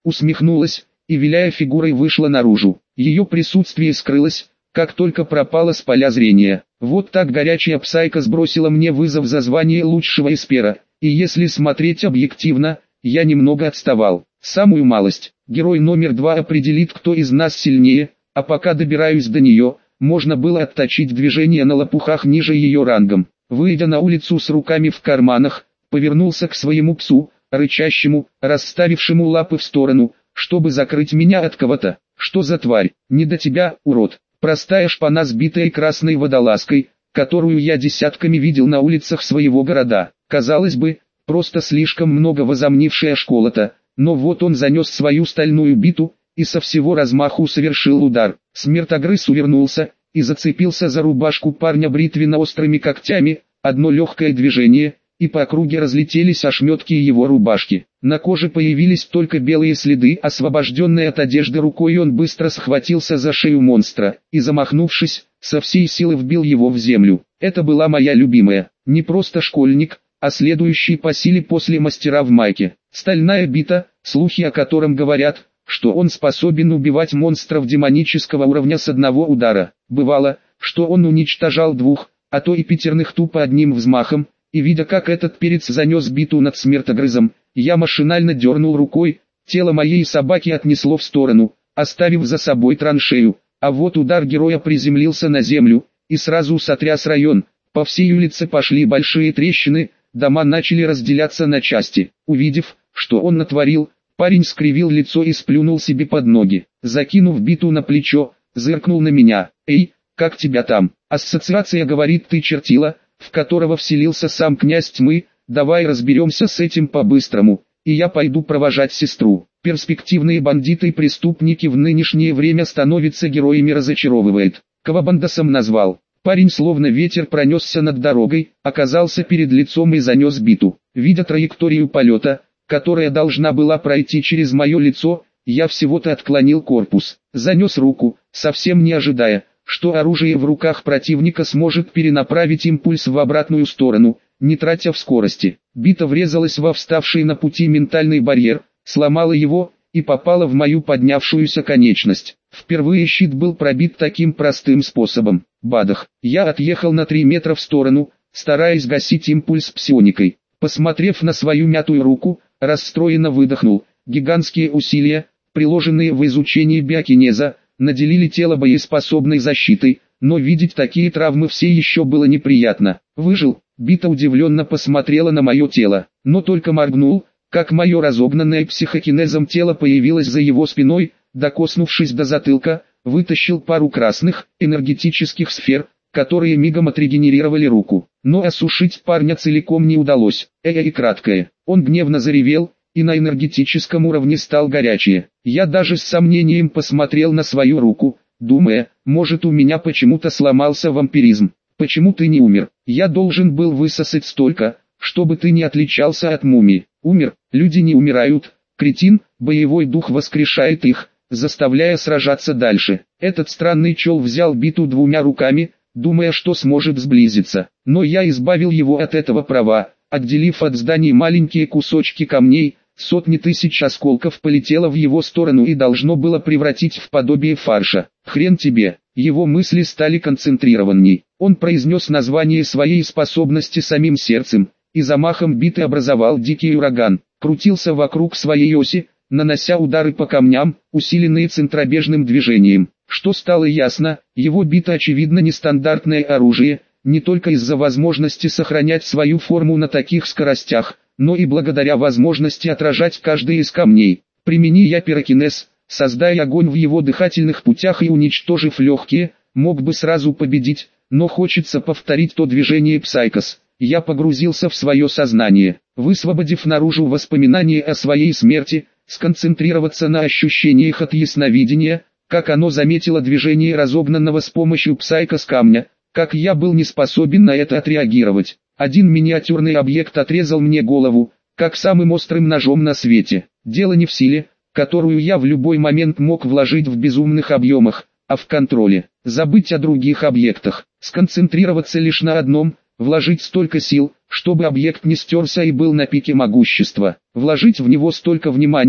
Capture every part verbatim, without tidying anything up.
усмехнулась, и виляя фигурой вышла наружу. Ее присутствие скрылось, как только пропала с поля зрения. Вот так горячая псайка сбросила мне вызов за звание лучшего эспера, и если смотреть объективно, я немного отставал. Самую малость. Герой номер два определит, кто из нас сильнее, а пока добираюсь до нее, можно было отточить движение на лопухах ниже ее рангом. Выйдя на улицу с руками в карманах, повернулся к своему псу, рычащему, расставившему лапы в сторону, чтобы закрыть меня от кого-то. Что за тварь? Не до тебя, урод. Простая шпана, сбитая красной водолазкой, которую я десятками видел на улицах своего города. Казалось бы, просто слишком много возомнившая школа-то, но вот он занес свою стальную биту, и со всего размаху совершил удар. Смертогрыз увернулся, и зацепился за рубашку парня бритвенно-острыми когтями, одно легкое движение, и по округе разлетелись ошметки его рубашки. На коже появились только белые следы, освобожденной от одежды рукой он быстро схватился за шею монстра, и замахнувшись, со всей силы вбил его в землю. Это была моя любимая, не просто школьник, а следующий по силе после мастера в майке. Стальная бита, слухи о котором говорят, что он способен убивать монстров демонического уровня с одного удара. Бывало, что он уничтожал двух, а то и пятерных тупо одним взмахом, и видя, как этот перец занес биту над смертогрызом, я машинально дернул рукой, тело моей собаки отнесло в сторону, оставив за собой траншею, а вот удар героя приземлился на землю, и сразу сотряс район. По всей улице пошли большие трещины, дома начали разделяться на части. Увидев, что он натворил, парень скривил лицо и сплюнул себе под ноги. Закинув биту на плечо, зыркнул на меня. «Эй, как тебя там?» «Ассоциация говорит, ты чертила, в которого вселился сам князь тьмы, давай разберемся с этим по-быстрому, и я пойду провожать сестру». Перспективные бандиты и преступники в нынешнее время становятся героями, разочаровывает. Кого бандосом назвал? Парень словно ветер пронесся над дорогой, оказался перед лицом и занес биту. Видя траекторию полета, которая должна была пройти через мое лицо, я всего-то отклонил корпус, занес руку, совсем не ожидая, что оружие в руках противника сможет перенаправить импульс в обратную сторону, не тратя в скорости. Бита врезалась во вставший на пути ментальный барьер, сломала его, и попала в мою поднявшуюся конечность. Впервые щит был пробит таким простым способом. Бадах. Я отъехал на три метра в сторону, стараясь гасить импульс псионикой. Посмотрев на свою мятую руку, расстроенно выдохнул. Гигантские усилия, приложенные в изучении биокинеза, наделили тело боеспособной защитой, но видеть такие травмы все еще было неприятно. Выжил. Бита удивленно посмотрела на мое тело, но только моргнул, как мое разогнанное психокинезом тело появилось за его спиной, докоснувшись до затылка, вытащил пару красных, энергетических сфер, которые мигом отрегенерировали руку. Но осушить парня целиком не удалось. Эя и краткое. Он гневно заревел, и на энергетическом уровне стал горячее. Я даже с сомнением посмотрел на свою руку, думая, может, у меня почему-то сломался вампиризм. Почему ты не умер? Я должен был высосать столько, чтобы ты не отличался от мумии. Умер, люди не умирают, кретин, боевой дух воскрешает их, заставляя сражаться дальше. Этот странный чел взял биту двумя руками, думая, что сможет сблизиться. Но я избавил его от этого права, отделив от зданий маленькие кусочки камней, сотни тысяч осколков полетело в его сторону и должно было превратить в подобие фарша. Хрен тебе. Его мысли стали концентрированней. Он произнес название своей способности самим сердцем, и замахом биты образовал дикий ураган, крутился вокруг своей оси, нанося удары по камням, усиленные центробежным движением. Что стало ясно, его бита очевидно нестандартное оружие, не только из-за возможности сохранять свою форму на таких скоростях, но и благодаря возможности отражать каждый из камней. Примени я пирокинез, создая огонь в его дыхательных путях и уничтожив легкие, мог бы сразу победить, но хочется повторить то движение Псайкос. Я погрузился в свое сознание, высвободив наружу воспоминания о своей смерти, сконцентрироваться на ощущениях от ясновидения, как оно заметило движение разогнанного с помощью Псайкос камня, как я был не способен на это отреагировать. Один миниатюрный объект отрезал мне голову, как самым острым ножом на свете. Дело не в силе, которую я в любой момент мог вложить в безумных объемах, а в контроле. Забыть о других объектах, сконцентрироваться лишь на одном, вложить столько сил, чтобы объект не стерся и был на пике могущества, вложить в него столько внимания,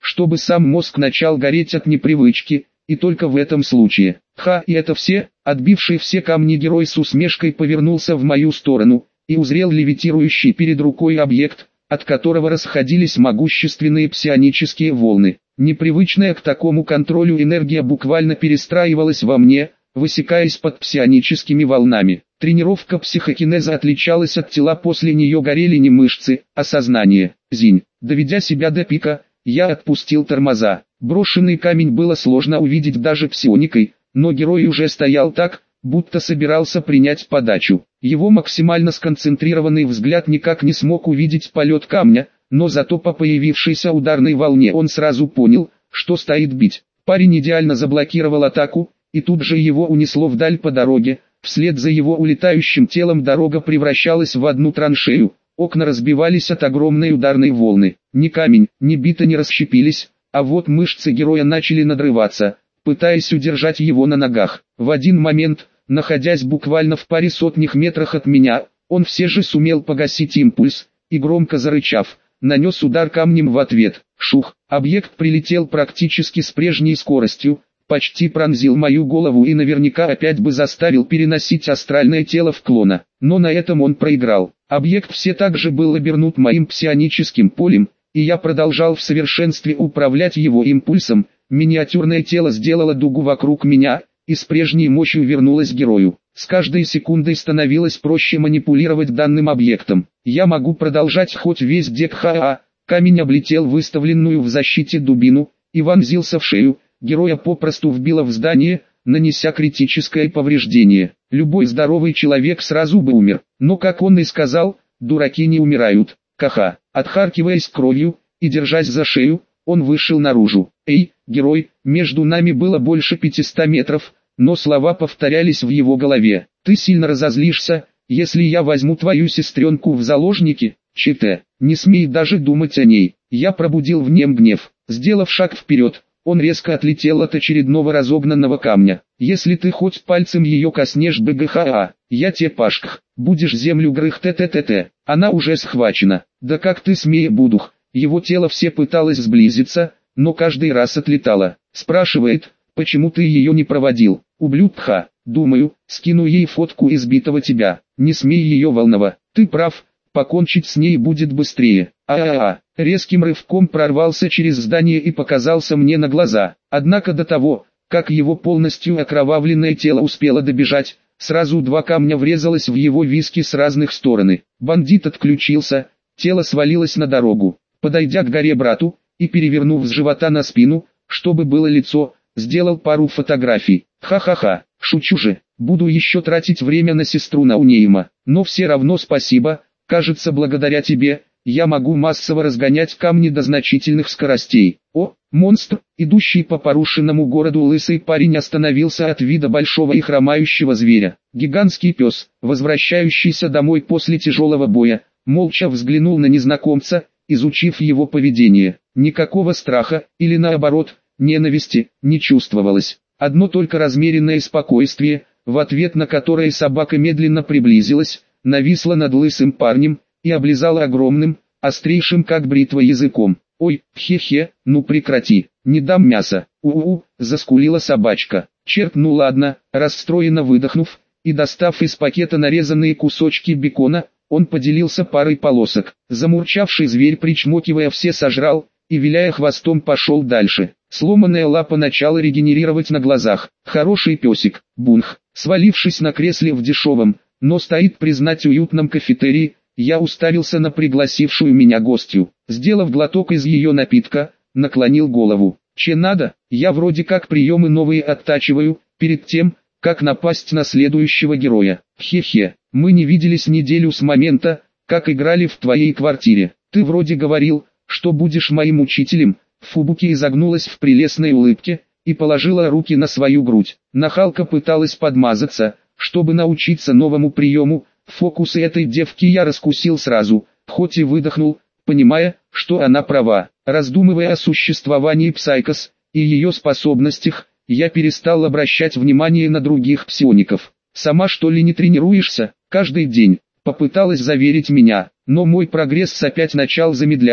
чтобы сам мозг начал гореть от непривычки, и только в этом случае. Ха, и это все, отбивший все камни герой с усмешкой повернулся в мою сторону, и узрел левитирующий перед рукой объект, от которого расходились могущественные псионические волны. Непривычная к такому контролю энергия буквально перестраивалась во мне, высекаясь под псионическими волнами. Тренировка психокинеза отличалась от тела, после нее горели не мышцы, а сознание. Зинь. Доведя себя до пика, я отпустил тормоза. Брошенный камень было сложно увидеть даже псионикой, но герой уже стоял так, будто собирался принять подачу. Его максимально сконцентрированный взгляд никак не смог увидеть полет камня, но зато по появившейся ударной волне он сразу понял, что стоит бить. Парень идеально заблокировал атаку, и тут же его унесло вдаль по дороге. Вслед за его улетающим телом дорога превращалась в одну траншею, окна разбивались от огромной ударной волны. Ни камень, ни бита не расщепились, а вот мышцы героя начали надрываться, пытаясь удержать его на ногах. В один момент, находясь буквально в паре сотнях метрах от меня, он все же сумел погасить импульс, и громко зарычав, нанес удар камнем в ответ. Шух, объект прилетел практически с прежней скоростью, почти пронзил мою голову и наверняка опять бы заставил переносить астральное тело в клона. Но на этом он проиграл. Объект все так же был обернут моим псионическим полем, и я продолжал в совершенстве управлять его импульсом. Миниатюрное тело сделало дугу вокруг меня, и с прежней мощью вернулось к герою. С каждой секундой становилось проще манипулировать данным объектом. Я могу продолжать хоть весь дек ха. Камень облетел выставленную в защите дубину и вонзился в шею. Героя попросту вбило в здание, нанеся критическое повреждение. Любой здоровый человек сразу бы умер, но, как он и сказал, дураки не умирают. Ха-ха. Отхаркиваясь кровью и держась за шею, он вышел наружу. «Эй, герой!» Между нами было больше пятисот метров, но слова повторялись в его голове. «Ты сильно разозлишься, если я возьму твою сестренку в заложники, ЧТ. Не смей даже думать о ней». Я пробудил в нем гнев. Сделав шаг вперед, он резко отлетел от очередного разогнанного камня. «Если ты хоть пальцем ее коснешь, БГХА, я те пашках, будешь землю грых ТТТТ, она уже схвачена». «Да как ты смея, будух?» Его тело все пыталось сблизиться, но каждый раз отлетало. Спрашивает, почему ты ее не проводил? Ублюдка, думаю, скину ей фотку избитого тебя. Не смей ее волновать. Ты прав, покончить с ней будет быстрее. А-а-а. Резким рывком прорвался через здание и показался мне на глаза. Однако до того, как его полностью окровавленное тело успело добежать, сразу два камня врезалось в его виски с разных сторон. Бандит отключился, тело свалилось на дорогу. Подойдя к горе брату и перевернув с живота на спину, чтобы было лицо, сделал пару фотографий. Ха-ха-ха, шучу же, буду еще тратить время на сестру Наунейма, но все равно спасибо, кажется, благодаря тебе, я могу массово разгонять камни до значительных скоростей. О, монстр, идущий по порушенному городу лысый парень остановился от вида большого и хромающего зверя. Гигантский пес, возвращающийся домой после тяжелого боя, молча взглянул на незнакомца, изучив его поведение. Никакого страха, или наоборот, ненависти, не чувствовалось. Одно только размеренное спокойствие, в ответ на которое собака медленно приблизилась, нависла над лысым парнем и облизала огромным, острейшим как бритва языком. «Ой, хе-хе, ну прекрати, не дам мяса, у-у-у», заскулила собачка. Черт, ну ладно, расстроенно выдохнув и достав из пакета нарезанные кусочки бекона, он поделился парой полосок. Замурчавший зверь, причмокивая, все сожрал и, виляя хвостом, пошел дальше. Сломанная лапа начала регенерировать на глазах. Хороший песик, бунх. Свалившись на кресле в дешевом, но стоит признать уютном кафетерии, я уставился на пригласившую меня гостью. Сделав глоток из ее напитка, наклонил голову. Че надо, я вроде как приемы новые оттачиваю, перед тем, как напасть на следующего героя. Хе-хе, мы не виделись неделю с момента, как играли в твоей квартире. Ты вроде говорил, что будешь моим учителем. Фубуки изогнулась в прелестной улыбке и положила руки на свою грудь. Нахалка пыталась подмазаться, чтобы научиться новому приему. Фокусы этой девки я раскусил сразу, хоть и выдохнул, понимая, что она права. Раздумывая о существовании Псайкос и ее способностях, я перестал обращать внимание на других псиоников. «Сама что ли не тренируешься?» «Каждый день», — попыталась заверить меня, но мой прогресс опять начал замедляться,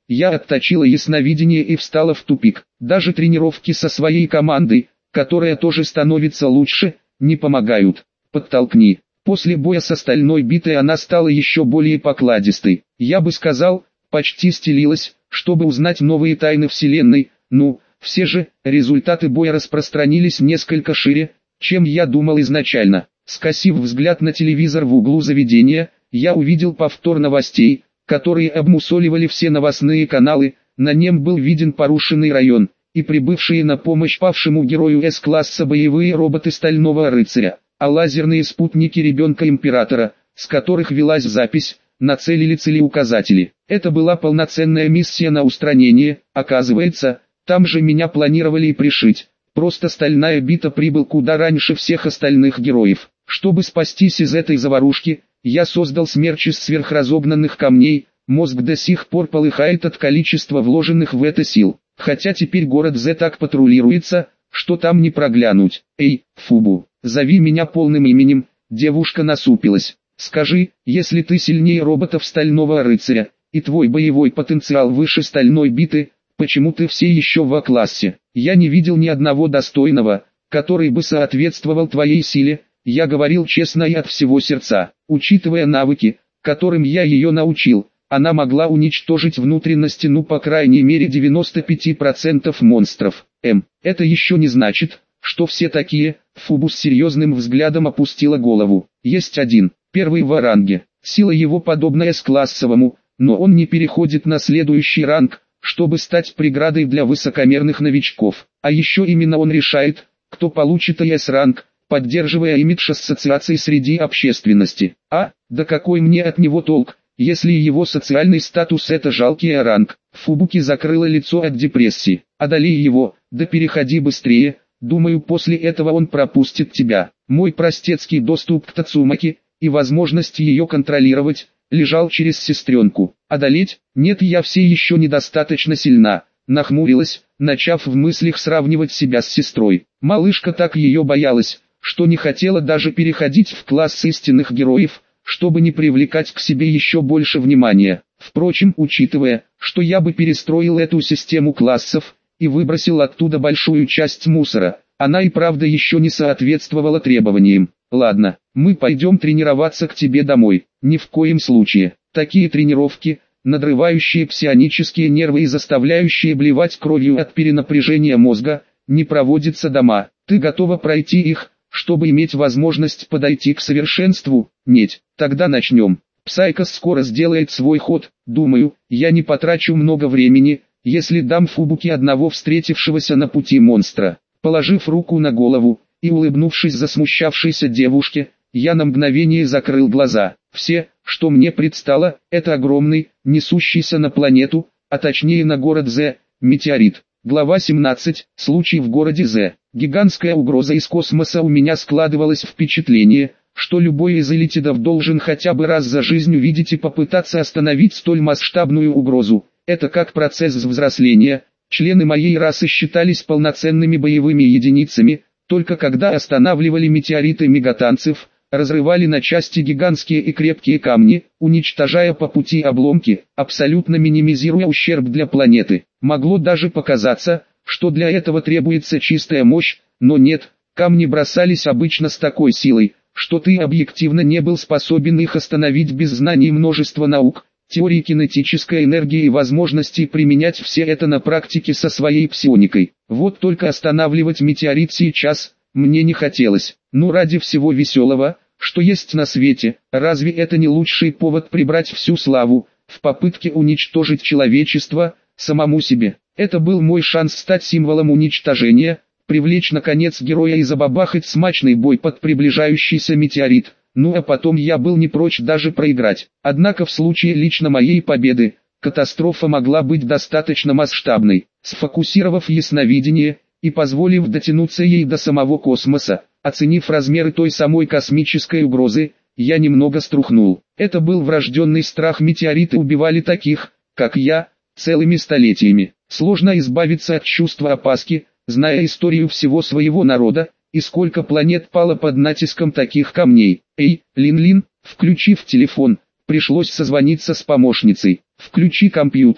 я отточила ясновидение и встала в тупик. Даже тренировки со своей командой, которая тоже становится лучше, не помогают. Подтолкни. После боя с остальной битой она стала еще более покладистой. Я бы сказал, почти стелилась, чтобы узнать новые тайны Вселенной. Ну, все же, результаты боя распространились несколько шире, чем я думал изначально. Скосив взгляд на телевизор в углу заведения, я увидел повтор новостей, которые обмусоливали все новостные каналы. На нем был виден порушенный район, и прибывшие на помощь павшему герою С-класса боевые роботы Стального Рыцаря, а лазерные спутники ребенка Императора, с которых велась запись, нацелили целеуказатели. Это была полноценная миссия на устранение. Оказывается, там же меня планировали и пришить. Просто Стальная Бита прибыл куда раньше всех остальных героев. Чтобы спастись из этой заварушки, я создал смерч из сверхразогнанных камней. Мозг до сих пор полыхает от количества вложенных в это сил. Хотя теперь город З так патрулируется, что там не проглянуть. Эй, Фубу, зови меня полным именем. Девушка насупилась. Скажи, если ты сильнее роботов Стального Рыцаря, и твой боевой потенциал выше Стальной Биты, почему ты все еще в А-классе? Я не видел ни одного достойного, который бы соответствовал твоей силе. Я говорил честно и от всего сердца. Учитывая навыки, которым я ее научил, она могла уничтожить внутренности ну по крайней мере девяносто пять процентов монстров. М. Это еще не значит, что все такие. Фубу с серьезным взглядом опустила голову. Есть один, первый в ранге. Сила его подобна С-классовому, но он не переходит на следующий ранг, чтобы стать преградой для высокомерных новичков. А еще именно он решает, кто получит С-ранг, поддерживая имидж ассоциаций среди общественности. А, да какой мне от него толк, если его социальный статус это жалкий ранг. Фубуки закрыла лицо от депрессии. Одолей его, да переходи быстрее, думаю после этого он пропустит тебя. Мой простецкий доступ к Тацумаки, и возможность ее контролировать, лежал через сестренку. Одолеть? Нет, я все еще недостаточно сильна. Нахмурилась, начав в мыслях сравнивать себя с сестрой. Малышка так ее боялась, что не хотела даже переходить в класс истинных героев, чтобы не привлекать к себе еще больше внимания. Впрочем, учитывая, что я бы перестроил эту систему классов, и выбросил оттуда большую часть мусора, она и правда еще не соответствовала требованиям. Ладно, мы пойдем тренироваться к тебе домой. Ни в коем случае. Такие тренировки, надрывающие псионические нервы и заставляющие блевать кровью от перенапряжения мозга, не проводятся дома. Ты готова пройти их, чтобы иметь возможность подойти к совершенству? Нет, тогда начнем. Псайкос скоро сделает свой ход. Думаю, я не потрачу много времени, если дам Фубуки одного встретившегося на пути монстра. Положив руку на голову и улыбнувшись засмущавшейся девушке, я на мгновение закрыл глаза. Все, что мне предстало, это огромный, несущийся на планету, а точнее на город З, метеорит. Глава семнадцать. Случай в городе З. Гигантская угроза из космоса. У меня складывалось впечатление, что любой из элитидов должен хотя бы раз за жизнь увидеть и попытаться остановить столь масштабную угрозу. Это как процесс взросления. Члены моей расы считались полноценными боевыми единицами, только когда останавливали метеориты мегатанцев, разрывали на части гигантские и крепкие камни, уничтожая по пути обломки, абсолютно минимизируя ущерб для планеты. Могло даже показаться, что для этого требуется чистая мощь, но нет, камни бросались обычно с такой силой, что ты объективно не был способен их остановить без знаний множества наук, теории кинетической энергии и возможности применять все это на практике со своей псионикой. Вот только останавливать метеорит сейчас мне не хотелось. Ну ради всего веселого, что есть на свете, разве это не лучший повод прибрать всю славу, в попытке уничтожить человечество, самому себе? Это был мой шанс стать символом уничтожения, привлечь наконец героя и забабахать смачный бой под приближающийся метеорит. Ну а потом я был не прочь даже проиграть. Однако в случае лично моей победы, катастрофа могла быть достаточно масштабной. Сфокусировав ясновидение, и позволив дотянуться ей до самого космоса, оценив размеры той самой космической угрозы, я немного струхнул. Это был врожденный страх. Метеориты убивали таких, как я, целыми столетиями. Сложно избавиться от чувства опаски, зная историю всего своего народа, и сколько планет пало под натиском таких камней. Эй, Лин-Лин, включив телефон, пришлось созвониться с помощницей. Включи компьютер,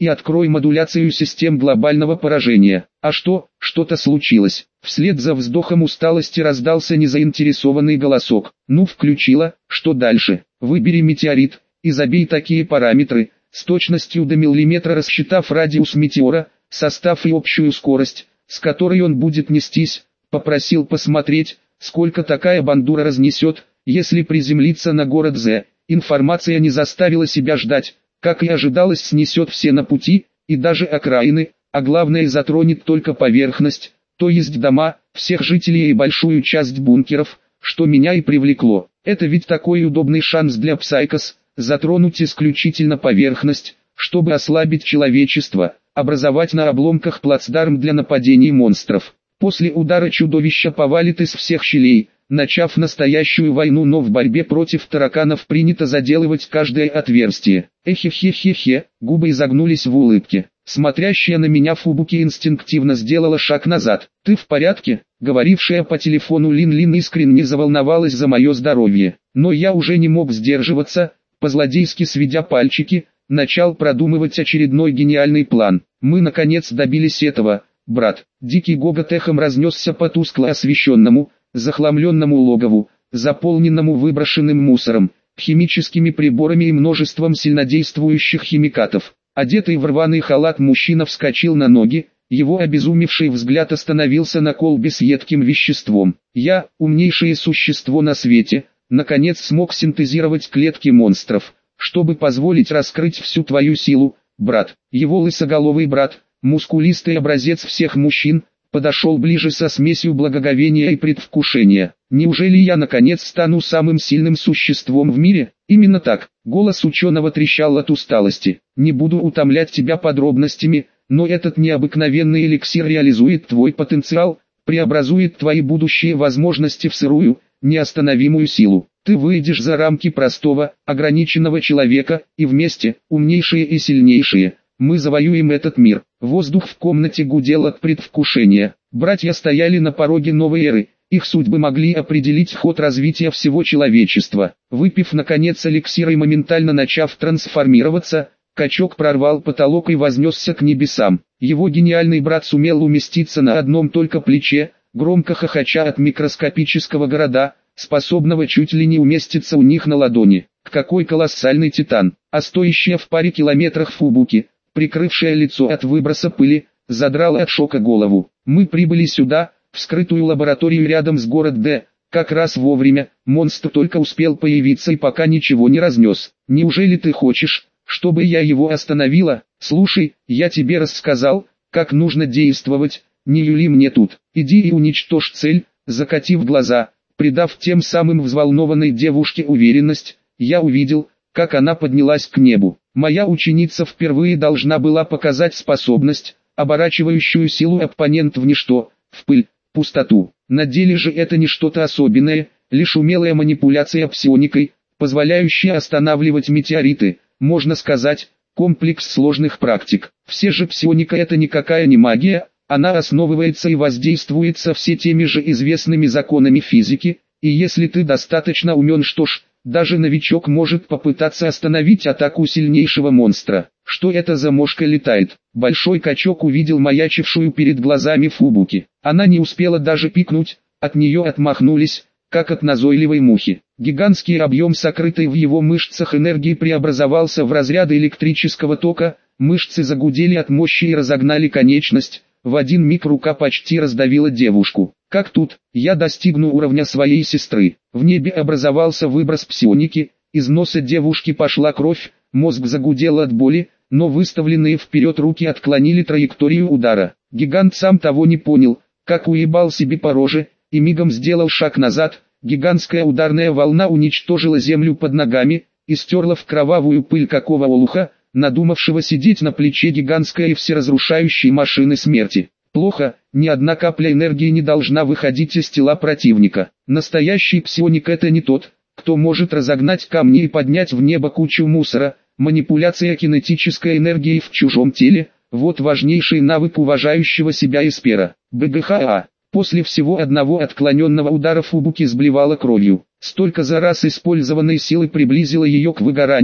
и открой модуляцию систем глобального поражения. А что, что-то случилось. Вслед за вздохом усталости раздался незаинтересованный голосок. Ну включила, что дальше? Выбери метеорит и забей такие параметры, с точностью до миллиметра рассчитав радиус метеора, состав и общую скорость, с которой он будет нестись. Попросил посмотреть, сколько такая бандура разнесет, если приземлиться на город З. Информация не заставила себя ждать, как и ожидалось, снесет все на пути, и даже окраины, а главное затронет только поверхность, то есть дома, всех жителей и большую часть бункеров, что меня и привлекло. Это ведь такой удобный шанс для Psychos, затронуть исключительно поверхность, чтобы ослабить человечество, образовать на обломках плацдарм для нападений монстров. После удара чудовища повалит из всех щелей, начав настоящую войну, но в борьбе против тараканов принято заделывать каждое отверстие. Эхе-хе-хе-хе, губы изогнулись в улыбке. Смотрящая на меня Фубуки инстинктивно сделала шаг назад. «Ты в порядке?» Говорившая по телефону Лин-Лин искренне заволновалась за мое здоровье. Но я уже не мог сдерживаться, по-злодейски сведя пальчики, начал продумывать очередной гениальный план. Мы наконец добились этого, брат. Дикий гогот эхом разнесся по тускло освещенному, захламленному логову, заполненному выброшенным мусором, химическими приборами и множеством сильнодействующих химикатов. Одетый в рваный халат мужчина вскочил на ноги, его обезумевший взгляд остановился на колбе с едким веществом. Я, умнейшее существо на свете, наконец смог синтезировать клетки монстров, чтобы позволить раскрыть всю твою силу, брат. Его лысоголовый брат, мускулистый образец всех мужчин, подошел ближе со смесью благоговения и предвкушения. Неужели я наконец стану самым сильным существом в мире? Именно так. Голос ученого трещал от усталости. Не буду утомлять тебя подробностями, но этот необыкновенный эликсир реализует твой потенциал, преобразует твои будущие возможности в сырую, неостановимую силу. Ты выйдешь за рамки простого, ограниченного человека, и вместе, умнейшие и сильнейшие, мы завоюем этот мир. Воздух в комнате гудел от предвкушения. Братья стояли на пороге новой эры. Их судьбы могли определить ход развития всего человечества. Выпив наконец эликсир и моментально начав трансформироваться, качок прорвал потолок и вознесся к небесам. Его гениальный брат сумел уместиться на одном только плече, громко хохоча от микроскопического города, способного чуть ли не уместиться у них на ладони. Какой колоссальный титан! А стоящая в паре километрах Фубуки, прикрывшая лицо от выброса пыли, задрала от шока голову. Мы прибыли сюда, в скрытую лабораторию рядом с город Д, как раз вовремя. Монстр только успел появиться и пока ничего не разнес. Неужели ты хочешь, чтобы я его остановила? Слушай, я тебе рассказал, как нужно действовать, не юли мне тут. Иди и уничтожь цель. Закатив глаза, придав тем самым взволнованной девушке уверенность, я увидел, как она поднялась к небу. Моя ученица впервые должна была показать способность, оборачивающую силу оппонент в ничто, в пыль, пустоту. На деле же это не что-то особенное, лишь умелая манипуляция псионикой, позволяющая останавливать метеориты, можно сказать, комплекс сложных практик. Все же псионика — это никакая не магия, она основывается и воздействуется все теми же известными законами физики, и если ты достаточно умен, что ж, даже новичок может попытаться остановить атаку сильнейшего монстра. Что это за мошка летает? Большой качок увидел маячившую перед глазами Фубуки. Она не успела даже пикнуть, от нее отмахнулись, как от назойливой мухи. Гигантский объем сокрытой в его мышцах энергии преобразовался в разряды электрического тока, мышцы загудели от мощи и разогнали конечность. В один миг рука почти раздавила девушку. Как тут, я достигну уровня своей сестры. В небе образовался выброс псионики, из носа девушки пошла кровь, мозг загудел от боли, но выставленные вперед руки отклонили траекторию удара. Гигант сам того не понял, как уебал себе по роже, и мигом сделал шаг назад. Гигантская ударная волна уничтожила землю под ногами, и стерла в кровавую пыль какого олуха, надумавшего сидеть на плече гигантской и всеразрушающей машины смерти. Плохо, ни одна капля энергии не должна выходить из тела противника. Настоящий псионик — это не тот, кто может разогнать камни и поднять в небо кучу мусора. Манипуляция кинетической энергией в чужом теле — вот важнейший навык уважающего себя эспера. БГХА. После всего одного отклоненного удара Фубуки сблевала кровью. Столько за раз использованной силы приблизило ее к выгоранию.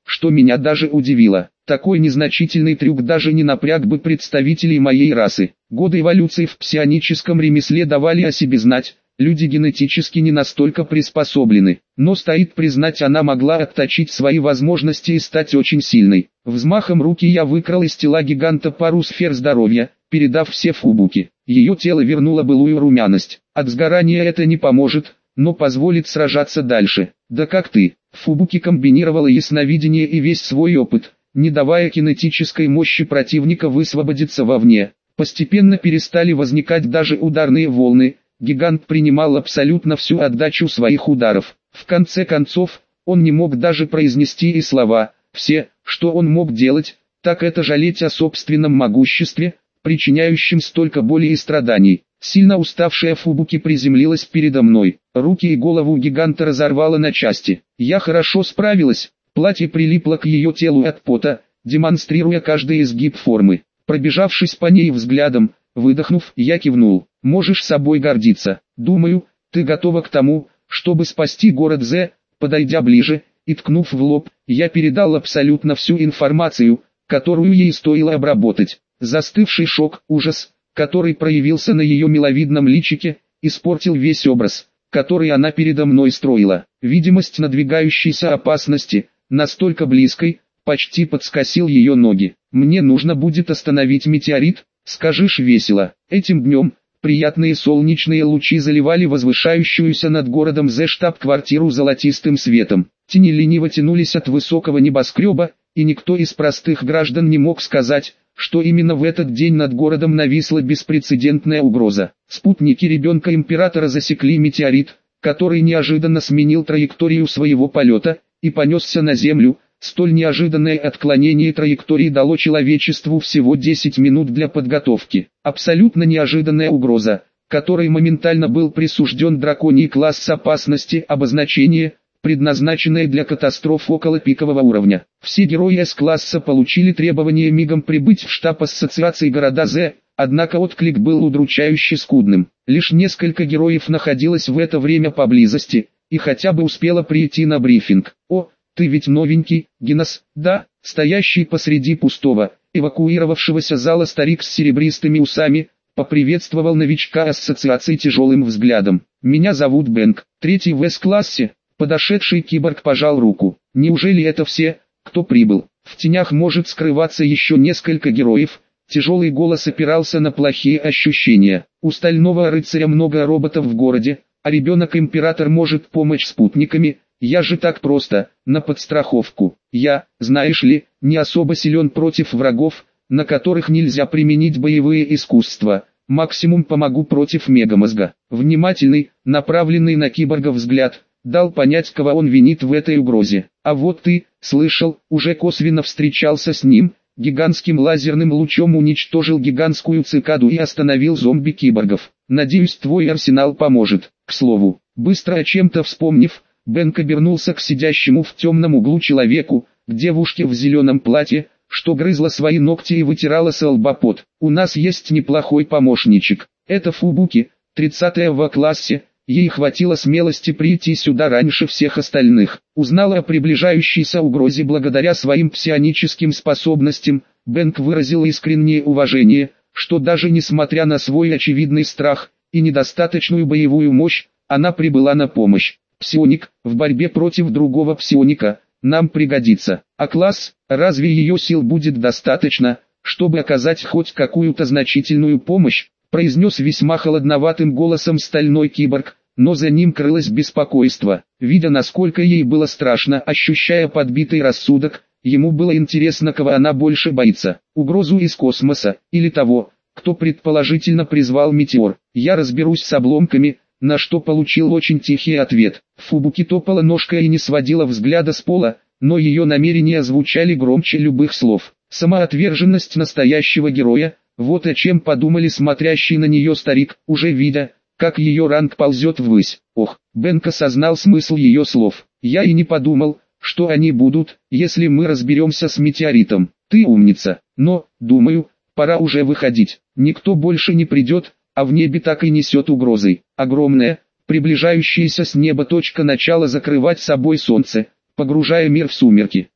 что меня даже удивило. Такой незначительный трюк даже не напряг бы представителей моей расы. Годы эволюции в псионическом ремесле давали о себе знать. Люди генетически не настолько приспособлены, но стоит признать, она могла отточить свои возможности и стать очень сильной. Взмахом руки я выкрал из тела гиганта пару сфер здоровья, передав все Фубуки. Ее тело вернуло былую румяность. От сгорания это не поможет, но позволит сражаться дальше. Да как ты? Фубуки комбинировала ясновидение и весь свой опыт, не давая кинетической мощи противника высвободиться вовне. Постепенно перестали возникать даже ударные волны. Гигант принимал абсолютно всю отдачу своих ударов. В конце концов, он не мог даже произнести и слова. Все, что он мог делать, так это жалеть о собственном могуществе, причиняющем столько боли и страданий. Сильно уставшая Фубуки приземлилась передо мной. Руки и голову гиганта разорвало на части. Я хорошо справилась. Платье прилипло к ее телу от пота, демонстрируя каждый изгиб формы. Пробежавшись по ней взглядом, выдохнув, я кивнул. Можешь собой гордиться. Думаю, ты готова к тому, чтобы спасти город З. Подойдя ближе и ткнув в лоб, я передал абсолютно всю информацию, которую ей стоило обработать. Застывший шок, ужас, который проявился на ее миловидном личике, испортил весь образ, который она передо мной строила. Видимость надвигающейся опасности, настолько близкой, почти подскосил ее ноги. Мне нужно будет остановить метеорит, скажешь весело. Этим днем приятные солнечные лучи заливали возвышающуюся над городом З штаб-квартиру золотистым светом. Тени лениво тянулись от высокого небоскреба, и никто из простых граждан не мог сказать, что именно в этот день над городом нависла беспрецедентная угроза. Спутники ребенка императора засекли метеорит, который неожиданно сменил траекторию своего полета и понесся на Землю. Столь неожиданное отклонение траектории дало человечеству всего десять минут для подготовки. Абсолютно неожиданная угроза, которой моментально был присужден драконий класс опасности, обозначение, предназначенное для катастроф около пикового уровня. Все герои С-класса получили требование мигом прибыть в штаб ассоциации города З, однако отклик был удручающе скудным. Лишь несколько героев находилось в это время поблизости, и хотя бы успело прийти на брифинг. О, ты ведь новенький, Генос, да? Стоящий посреди пустого, эвакуировавшегося зала старик с серебристыми усами, поприветствовал новичка ассоциации тяжелым взглядом. Меня зовут Бэнк, третий в С-классе. Подошедший киборг пожал руку. Неужели это все, кто прибыл? В тенях может скрываться еще несколько героев. Тяжелый голос опирался на плохие ощущения. У стального рыцаря много роботов в городе, а ребенок-император может помочь спутниками. Я же так просто, на подстраховку. Я, знаешь ли, не особо силен против врагов, на которых нельзя применить боевые искусства. Максимум помогу против мегамозга. Внимательный, направленный на киборга взгляд, дал понять, кого он винит в этой угрозе. А вот ты, слышал, уже косвенно встречался с ним, гигантским лазерным лучом уничтожил гигантскую цикаду и остановил зомби-киборгов. Надеюсь, твой арсенал поможет. К слову, быстро о чем-то вспомнив, Бэнк обернулся к сидящему в темном углу человеку, к девушке в зеленом платье, что грызла свои ногти и вытирала со лба пот. У нас есть неплохой помощничек. Это Фубуки, тридцатая в классе. Ей хватило смелости прийти сюда раньше всех остальных. Узнала о приближающейся угрозе благодаря своим псионическим способностям. Бэнк выразил искреннее уважение, что даже несмотря на свой очевидный страх и недостаточную боевую мощь, она прибыла на помощь. Псионик, в борьбе против другого псионика, нам пригодится. А класс, разве ее сил будет достаточно, чтобы оказать хоть какую-то значительную помощь? Произнес весьма холодноватым голосом стальной киборг, но за ним крылось беспокойство. Видя, насколько ей было страшно, ощущая подбитый рассудок, ему было интересно, кого она больше боится. Угрозу из космоса, или того, кто предположительно призвал метеор. Я разберусь с обломками, на что получил очень тихий ответ. Фубуки топала ножкой и не сводила взгляда с пола, но ее намерения звучали громче любых слов. Самоотверженность настоящего героя, вот о чем подумали смотрящий на нее старик, уже видя, как ее ранг ползет ввысь. Ох, Бэнк осознал смысл ее слов. Я и не подумал, что они будут, если мы разберемся с метеоритом. Ты умница, но, думаю, пора уже выходить. Никто больше не придет, а в небе так и несет угрозой. Огромная, приближающаяся с неба точка начала закрывать собой солнце, погружая мир в сумерки.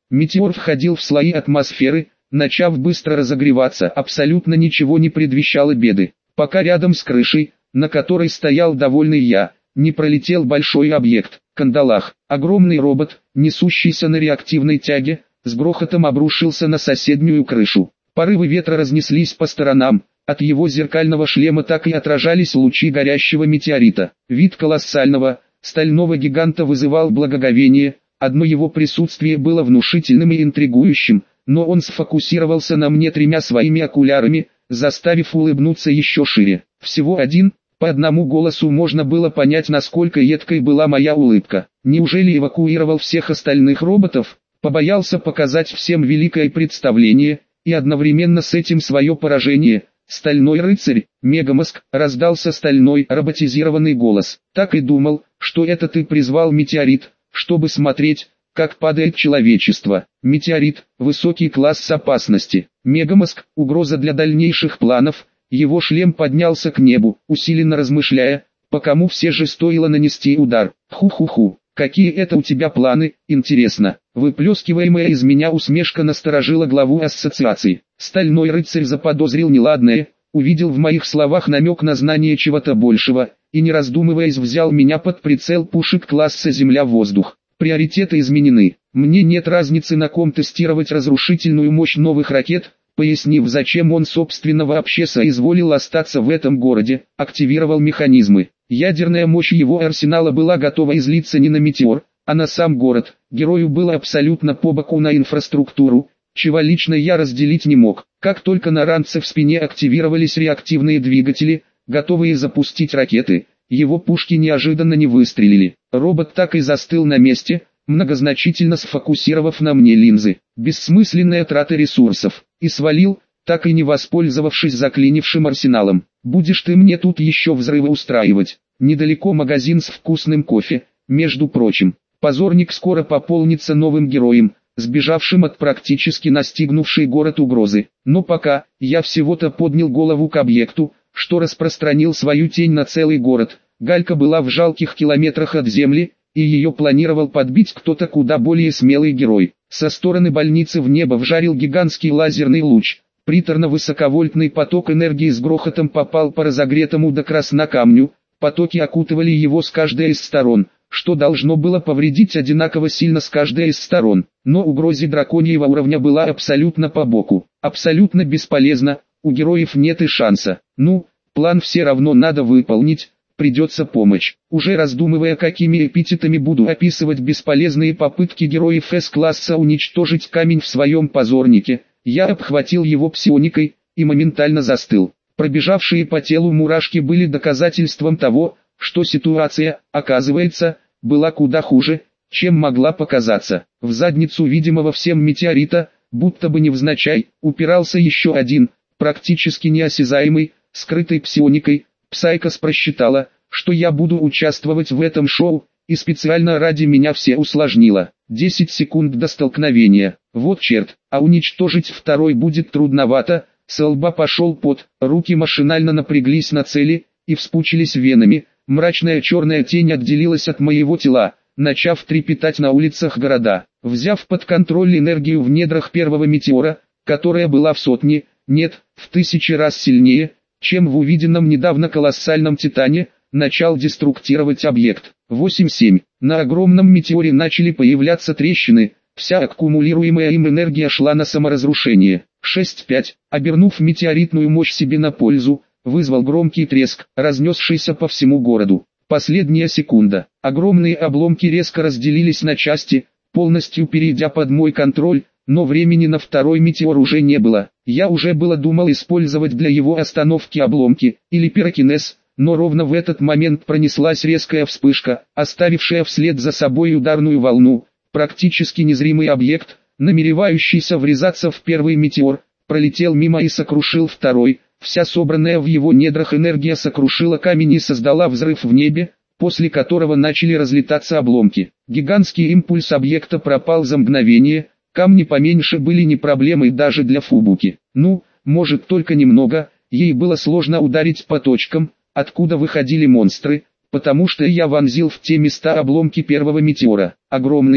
Метеор входил в слои атмосферы, начав быстро разогреваться, абсолютно ничего не предвещало беды. Пока рядом с крышей, на которой стоял довольный я, не пролетел большой объект, кандалах. Огромный робот, несущийся на реактивной тяге, с грохотом обрушился на соседнюю крышу. Порывы ветра разнеслись по сторонам, от его зеркального шлема так и отражались лучи горящего метеорита. Вид колоссального, стального гиганта вызывал благоговение, одно его присутствие было внушительным и интригующим, но он сфокусировался на мне тремя своими окулярами, заставив улыбнуться еще шире. Всего один, по одному голосу можно было понять, насколько едкой была моя улыбка. Неужели эвакуировал всех остальных роботов? Побоялся показать всем великое представление, и одновременно с этим свое поражение. «Стальной рыцарь, Мегамозг», раздался стальной роботизированный голос. «Так и думал, что это ты призвал метеорит, чтобы смотреть, как падает человечество. Метеорит – высокий класс опасности. Мегамозг – угроза для дальнейших планов». Его шлем поднялся к небу, усиленно размышляя, по кому все же стоило нанести удар. «Ху-ху-ху, какие это у тебя планы, интересно?» Выплескиваемая из меня усмешка насторожила главу ассоциации. Стальной рыцарь заподозрил неладное, увидел в моих словах намек на знание чего-то большего, и не раздумываясь взял меня под прицел пушек класса «Земля-воздух». Приоритеты изменены. Мне нет разницы, на ком тестировать разрушительную мощь новых ракет, пояснив, зачем он собственно вообще соизволил остаться в этом городе, активировал механизмы. Ядерная мощь его арсенала была готова излиться не на метеор, а на сам город. Герою было абсолютно по боку на инфраструктуру, чего лично я разделить не мог. Как только на ранце в спине активировались реактивные двигатели, готовые запустить ракеты, его пушки неожиданно не выстрелили. Робот так и застыл на месте, многозначительно сфокусировав на мне линзы. Бессмысленная трата ресурсов. И свалил, так и не воспользовавшись заклинившим арсеналом. «Будешь ты мне тут еще взрывы устраивать». Недалеко магазин с вкусным кофе, между прочим. Позорник скоро пополнится новым героем, сбежавшим от практически настигнувшей город угрозы. Но пока, я всего-то поднял голову к объекту, что распространил свою тень на целый город. Галька была в жалких километрах от земли, и ее планировал подбить кто-то куда более смелый герой. Со стороны больницы в небо вжарил гигантский лазерный луч. Приторно-высоковольтный поток энергии с грохотом попал по разогретому до красна камню. Потоки окутывали его с каждой из сторон, что должно было повредить одинаково сильно с каждой из сторон. Но угрозе драконьего уровня была абсолютно по боку. Абсолютно бесполезно, у героев нет и шанса. Ну, план все равно надо выполнить. Придется помочь. Уже раздумывая, какими эпитетами буду описывать бесполезные попытки героев С-класса уничтожить камень в своем позорнике, я обхватил его псионикой и моментально застыл. Пробежавшие по телу мурашки были доказательством того, что ситуация, оказывается, была куда хуже, чем могла показаться. В задницу видимого всем метеорита, будто бы невзначай, упирался еще один, практически неосязаемый, скрытый псионикой. Псайкос просчитала, что я буду участвовать в этом шоу, и специально ради меня все усложнила. десять секунд до столкновения. Вот черт, а уничтожить второй будет трудновато. С лба пошел пот, руки машинально напряглись на цели, и вспучились венами. Мрачная черная тень отделилась от моего тела, начав трепетать на улицах города. Взяв под контроль энергию в недрах первого метеора, которая была в сотни, нет, в тысячи раз сильнее, чем в увиденном недавно колоссальном Титане, начал деструктировать объект. восемь семь. На огромном метеоре начали появляться трещины, вся аккумулируемая им энергия шла на саморазрушение. шесть пять. Обернув метеоритную мощь себе на пользу, вызвал громкий треск, разнесшийся по всему городу. Последняя секунда. Огромные обломки резко разделились на части, полностью перейдя под мой контроль, но времени на второй метеор уже не было. Я уже было думал использовать для его остановки обломки, или пирокинез, но ровно в этот момент пронеслась резкая вспышка, оставившая вслед за собой ударную волну. Практически незримый объект, намеревающийся врезаться в первый метеор, пролетел мимо и сокрушил второй. Вся собранная в его недрах энергия сокрушила камень и создала взрыв в небе, после которого начали разлетаться обломки. Гигантский импульс объекта пропал за мгновение. Камни поменьше были не проблемой даже для Фубуки. Ну, может только немного, ей было сложно ударить по точкам, откуда выходили монстры, потому что я вонзил в те места обломки первого метеора. Огромные,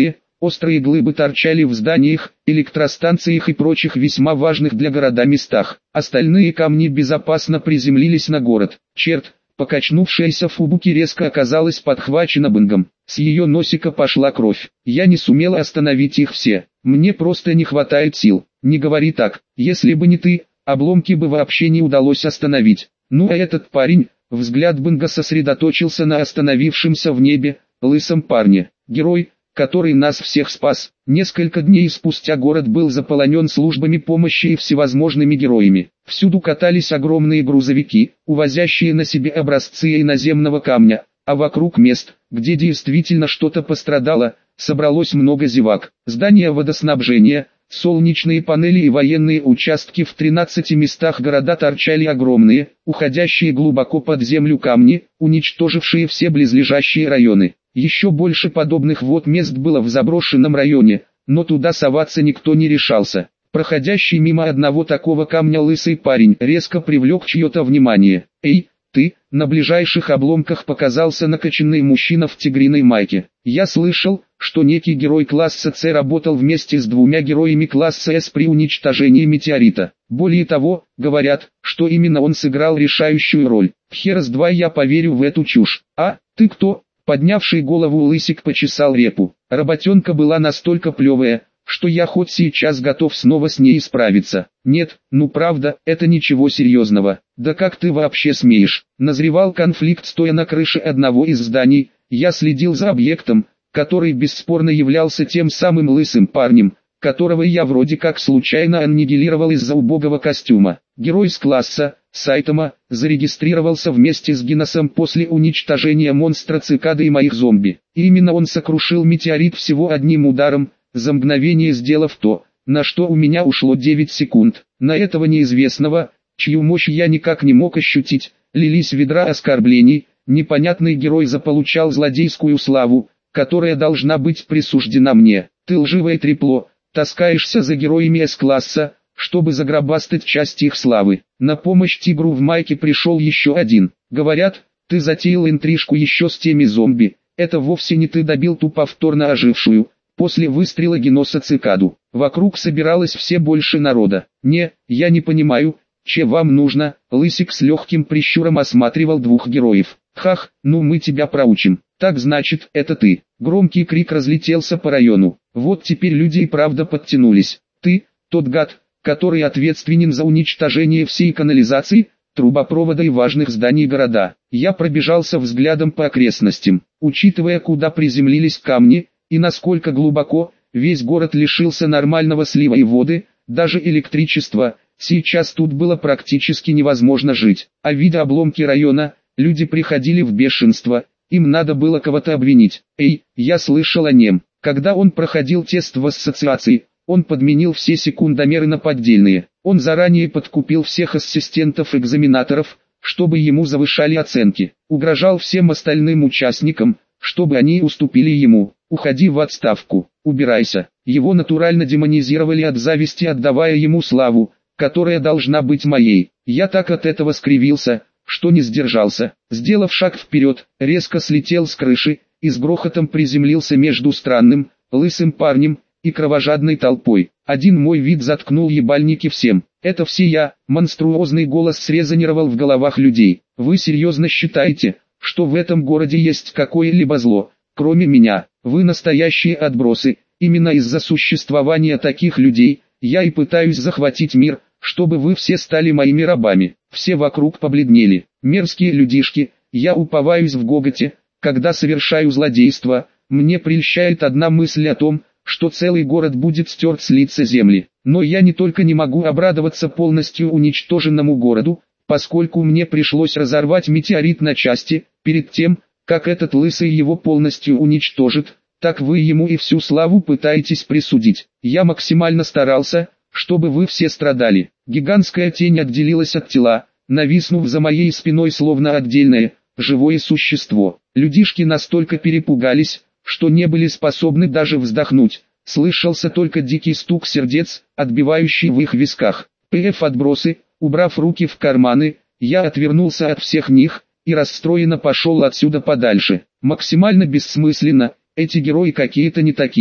Острые глыбы торчали в зданиях, электростанциях и прочих весьма важных для города местах. Остальные камни безопасно приземлились на город. Черт, покачнувшаяся Фубуки резко оказалась подхвачена Бэнгом. С ее носика пошла кровь. Я не сумела остановить их все. Мне просто не хватает сил. Не говори так. Если бы не ты, обломки бы вообще не удалось остановить. Ну а этот парень, взгляд Бэнга сосредоточился на остановившемся в небе, лысом парне. Герой, который нас всех спас. Несколько дней спустя город был заполонен службами помощи и всевозможными героями. Всюду катались огромные грузовики, увозящие на себе образцы иноземного камня, а вокруг мест, где действительно что-то пострадало, собралось много зевак. Здания водоснабжения, солнечные панели и военные участки в тринадцати местах города торчали огромные, уходящие глубоко под землю камни, уничтожившие все близлежащие районы. Еще больше подобных вот мест было в заброшенном районе, но туда соваться никто не решался. Проходящий мимо одного такого камня лысый парень резко привлек чье-то внимание. «Эй, ты!» На ближайших обломках показался накачанный мужчина в тигриной майке. Я слышал, что некий герой класса С работал вместе с двумя героями класса С при уничтожении метеорита. Более того, говорят, что именно он сыграл решающую роль. Хер с два я поверю в эту чушь. «А, ты кто?» Поднявший голову лысик почесал репу. Работенка была настолько плевая, что я хоть сейчас готов снова с ней справиться. Нет, ну правда, это ничего серьезного. Да как ты вообще смеешь? Назревал конфликт стоя на крыше одного из зданий. Я следил за объектом, который бесспорно являлся тем самым лысым парнем, которого я вроде как случайно аннигилировал из-за убогого костюма. Герой с класса Сайтама зарегистрировался вместе с Гиносом после уничтожения монстра цикады и моих зомби. И именно он сокрушил метеорит всего одним ударом, за мгновение сделав то, на что у меня ушло девять секунд. На этого неизвестного, чью мощь я никак не мог ощутить, лились ведра оскорблений. Непонятный герой заполучал злодейскую славу, которая должна быть присуждена мне. Ты лживое трепло, таскаешься за героями С-класса, чтобы заграбастать часть их славы. На помощь тигру в майке пришел еще один. Говорят, ты затеял интрижку еще с теми зомби. Это вовсе не ты добил ту повторно ожившую, после выстрела Геноса цикаду. Вокруг собиралось все больше народа. Не, я не понимаю, че вам нужно. Лысик с легким прищуром осматривал двух героев. Хах, ну мы тебя проучим. Так значит, это ты. Громкий крик разлетелся по району. Вот теперь люди и правда подтянулись. Ты, тот гад, который ответственен за уничтожение всей канализации, трубопровода и важных зданий города. Я пробежался взглядом по окрестностям. Учитывая, куда приземлились камни, и насколько глубоко, весь город лишился нормального слива и воды, даже электричества, сейчас тут было практически невозможно жить. А видя обломки района, люди приходили в бешенство, им надо было кого-то обвинить. Эй, я слышал о нем. Когда он проходил тест в ассоциации, он подменил все секундомеры на поддельные. Он заранее подкупил всех ассистентов-экзаменаторов, чтобы ему завышали оценки. Угрожал всем остальным участникам, чтобы они уступили ему. Уходи в отставку, убирайся. Его натурально демонизировали от зависти, отдавая ему славу, которая должна быть моей. Я так от этого скривился, что не сдержался. Сделав шаг вперед, резко слетел с крыши и с грохотом приземлился между странным, лысым парнем и кровожадной толпой. Один мой вид заткнул ебальники всем. Это все я. Монструозный голос срезонировал в головах людей. Вы серьезно считаете, что в этом городе есть какое-либо зло, кроме меня? Вы настоящие отбросы. Именно из-за существования таких людей, я и пытаюсь захватить мир, чтобы вы все стали моими рабами. Все вокруг побледнели. Мерзкие людишки, я упиваюсь в гоготе, когда совершаю злодейство. Мне прельщает одна мысль о том, что целый город будет стерт с лица земли. Но я не только не могу обрадоваться полностью уничтоженному городу, поскольку мне пришлось разорвать метеорит на части, перед тем, как этот лысый его полностью уничтожит, так вы ему и всю славу пытаетесь присудить. Я максимально старался, чтобы вы все страдали. Гигантская тень отделилась от тела, нависнув за моей спиной словно отдельное, живое существо. Людишки настолько перепугались, что не были способны даже вздохнуть. Слышался только дикий стук сердец, отбивающий в их висках. ПФ отбросы, убрав руки в карманы, я отвернулся от всех них, и расстроенно пошел отсюда подальше. Максимально бессмысленно, эти герои какие-то не такие.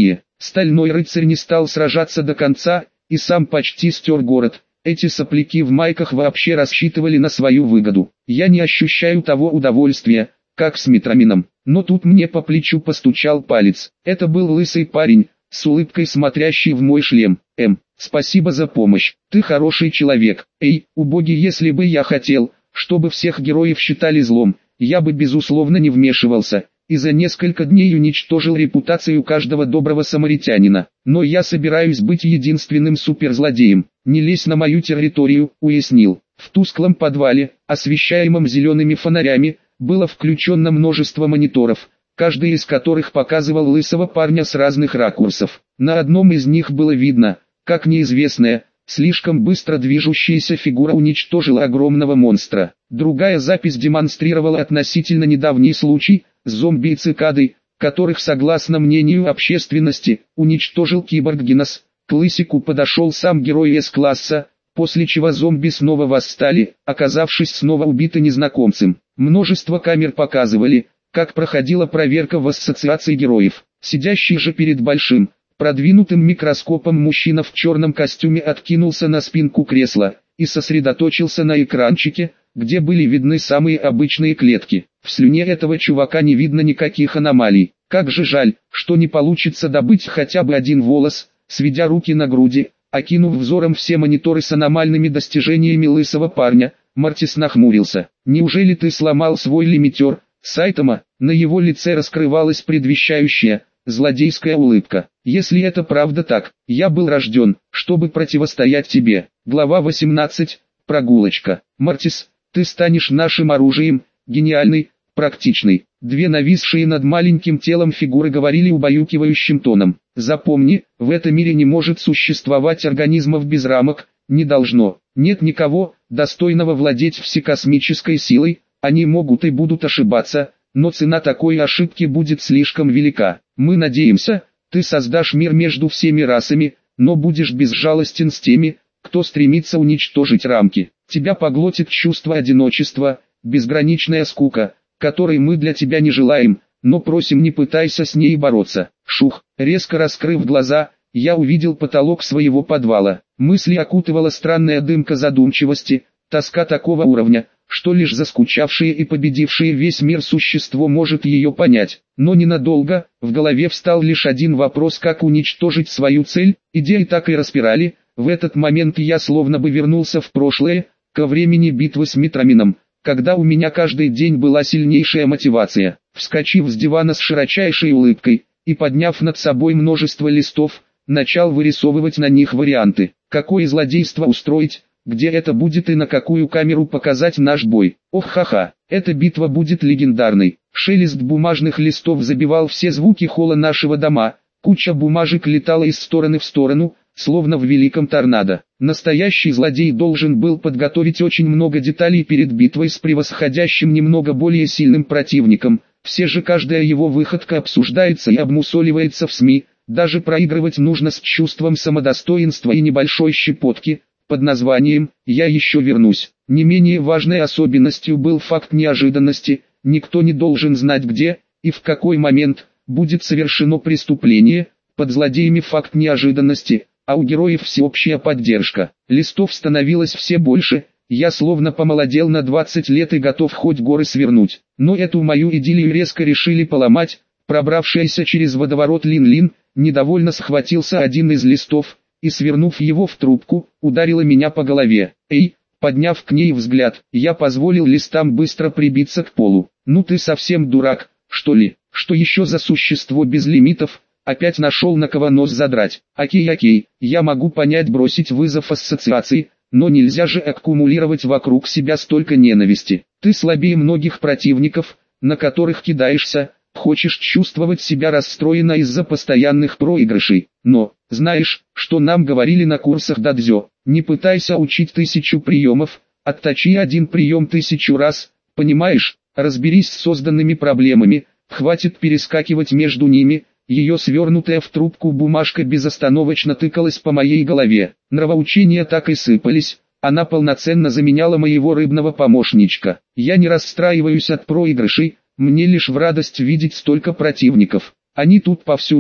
Стальной рыцарь не стал сражаться до конца, и сам почти стер город. Эти сопляки в майках вообще рассчитывали на свою выгоду. Я не ощущаю того удовольствия, как с Митрамином. Но тут мне по плечу постучал палец. Это был лысый парень, с улыбкой смотрящий в мой шлем. Эм, спасибо за помощь, ты хороший человек. Эй, убогий, если бы я хотел, чтобы всех героев считали злом, я бы безусловно не вмешивался, и за несколько дней уничтожил репутацию каждого доброго самаритянина. Но я собираюсь быть единственным суперзлодеем. Не лезь на мою территорию, уяснил. В тусклом подвале, освещаемом зелеными фонарями, было включено множество мониторов, каждый из которых показывал лысого парня с разных ракурсов. На одном из них было видно, как неизвестная, слишком быстро движущаяся фигура уничтожила огромного монстра. Другая запись демонстрировала относительно недавний случай с зомби и цикадой, которых, согласно мнению общественности, уничтожил киборг Гиннес. К лысику подошел сам герой С-класса, после чего зомби снова восстали, оказавшись снова убиты незнакомцем. Множество камер показывали, как проходила проверка в ассоциации героев. Сидящий же перед большим, продвинутым микроскопом мужчина в черном костюме откинулся на спинку кресла и сосредоточился на экранчике, где были видны самые обычные клетки. В слюне этого чувака не видно никаких аномалий. Как же жаль, что не получится добыть хотя бы один волос. Сведя руки на груди, окинув взором все мониторы с аномальными достижениями лысого парня, Мартис нахмурился. «Неужели ты сломал свой лимитер, Сайтама?» На его лице раскрывалась предвещающая, злодейская улыбка. «Если это правда так, я был рожден, чтобы противостоять тебе». Глава восемнадцать. Прогулочка. «Мартис, ты станешь нашим оружием, гениальный, практичный». Две нависшие над маленьким телом фигуры говорили убаюкивающим тоном. «Запомни, в этом мире не может существовать организмов без рамок, не должно. Нет никого, достойного владеть всекосмической силой, они могут и будут ошибаться, но цена такой ошибки будет слишком велика. Мы надеемся, ты создашь мир между всеми расами, но будешь безжалостен с теми, кто стремится уничтожить рамки. Тебя поглотит чувство одиночества, безграничная скука, которой мы для тебя не желаем, но просим, не пытайся с ней бороться». Шух, резко раскрыв глаза, я увидел потолок своего подвала. Мысли окутывала странная дымка задумчивости, тоска такого уровня, что лишь заскучавшее и победившее весь мир существо может ее понять. Но ненадолго, в голове встал лишь один вопрос: как уничтожить свою цель. Идеи так и распирали. В этот момент я словно бы вернулся в прошлое, ко времени битвы с Митрамином, когда у меня каждый день была сильнейшая мотивация. Вскочив с дивана с широчайшей улыбкой и подняв над собой множество листов, начал вырисовывать на них варианты, какое злодейство устроить, где это будет и на какую камеру показать наш бой. Ох, ха-ха, эта битва будет легендарной. Шелест бумажных листов забивал все звуки холла нашего дома, куча бумажек летала из стороны в сторону, словно в великом торнадо. Настоящий злодей должен был подготовить очень много деталей перед битвой с превосходящим немного более сильным противником. Все же каждая его выходка обсуждается и обмусоливается в СМИ. Даже проигрывать нужно с чувством самодостоинства и небольшой щепотки, под названием «Я еще вернусь». Не менее важной особенностью был факт неожиданности. Никто не должен знать, где и в какой момент будет совершено преступление. Под злодеями факт неожиданности, а у героев всеобщая поддержка. Листов становилось все больше. Я словно помолодел на двадцать лет и готов хоть горы свернуть. Но эту мою идиллию резко решили поломать. Пробравшаяся через водоворот Лин-Лин недовольно схватился один из листов и, свернув его в трубку, ударила меня по голове. «Эй!» Подняв к ней взгляд, я позволил листам быстро прибиться к полу. «Ну ты совсем дурак, что ли? Что еще за существо без лимитов?» Опять нашел на кого нос задрать. Окей-окей, я могу понять бросить вызов ассоциации, но нельзя же аккумулировать вокруг себя столько ненависти. Ты слабее многих противников, на которых кидаешься, хочешь чувствовать себя расстроенно из-за постоянных проигрышей. Но, знаешь, что нам говорили на курсах дадзё? Не пытайся учить тысячу приемов, отточи один прием тысячу раз, понимаешь? Разберись с созданными проблемами, хватит перескакивать между ними. Ее свернутая в трубку бумажка безостановочно тыкалась по моей голове. Нравоучения так и сыпались. Она полноценно заменяла моего рыбного помощничка. Я не расстраиваюсь от проигрышей, мне лишь в радость видеть столько противников. Они тут повсюду,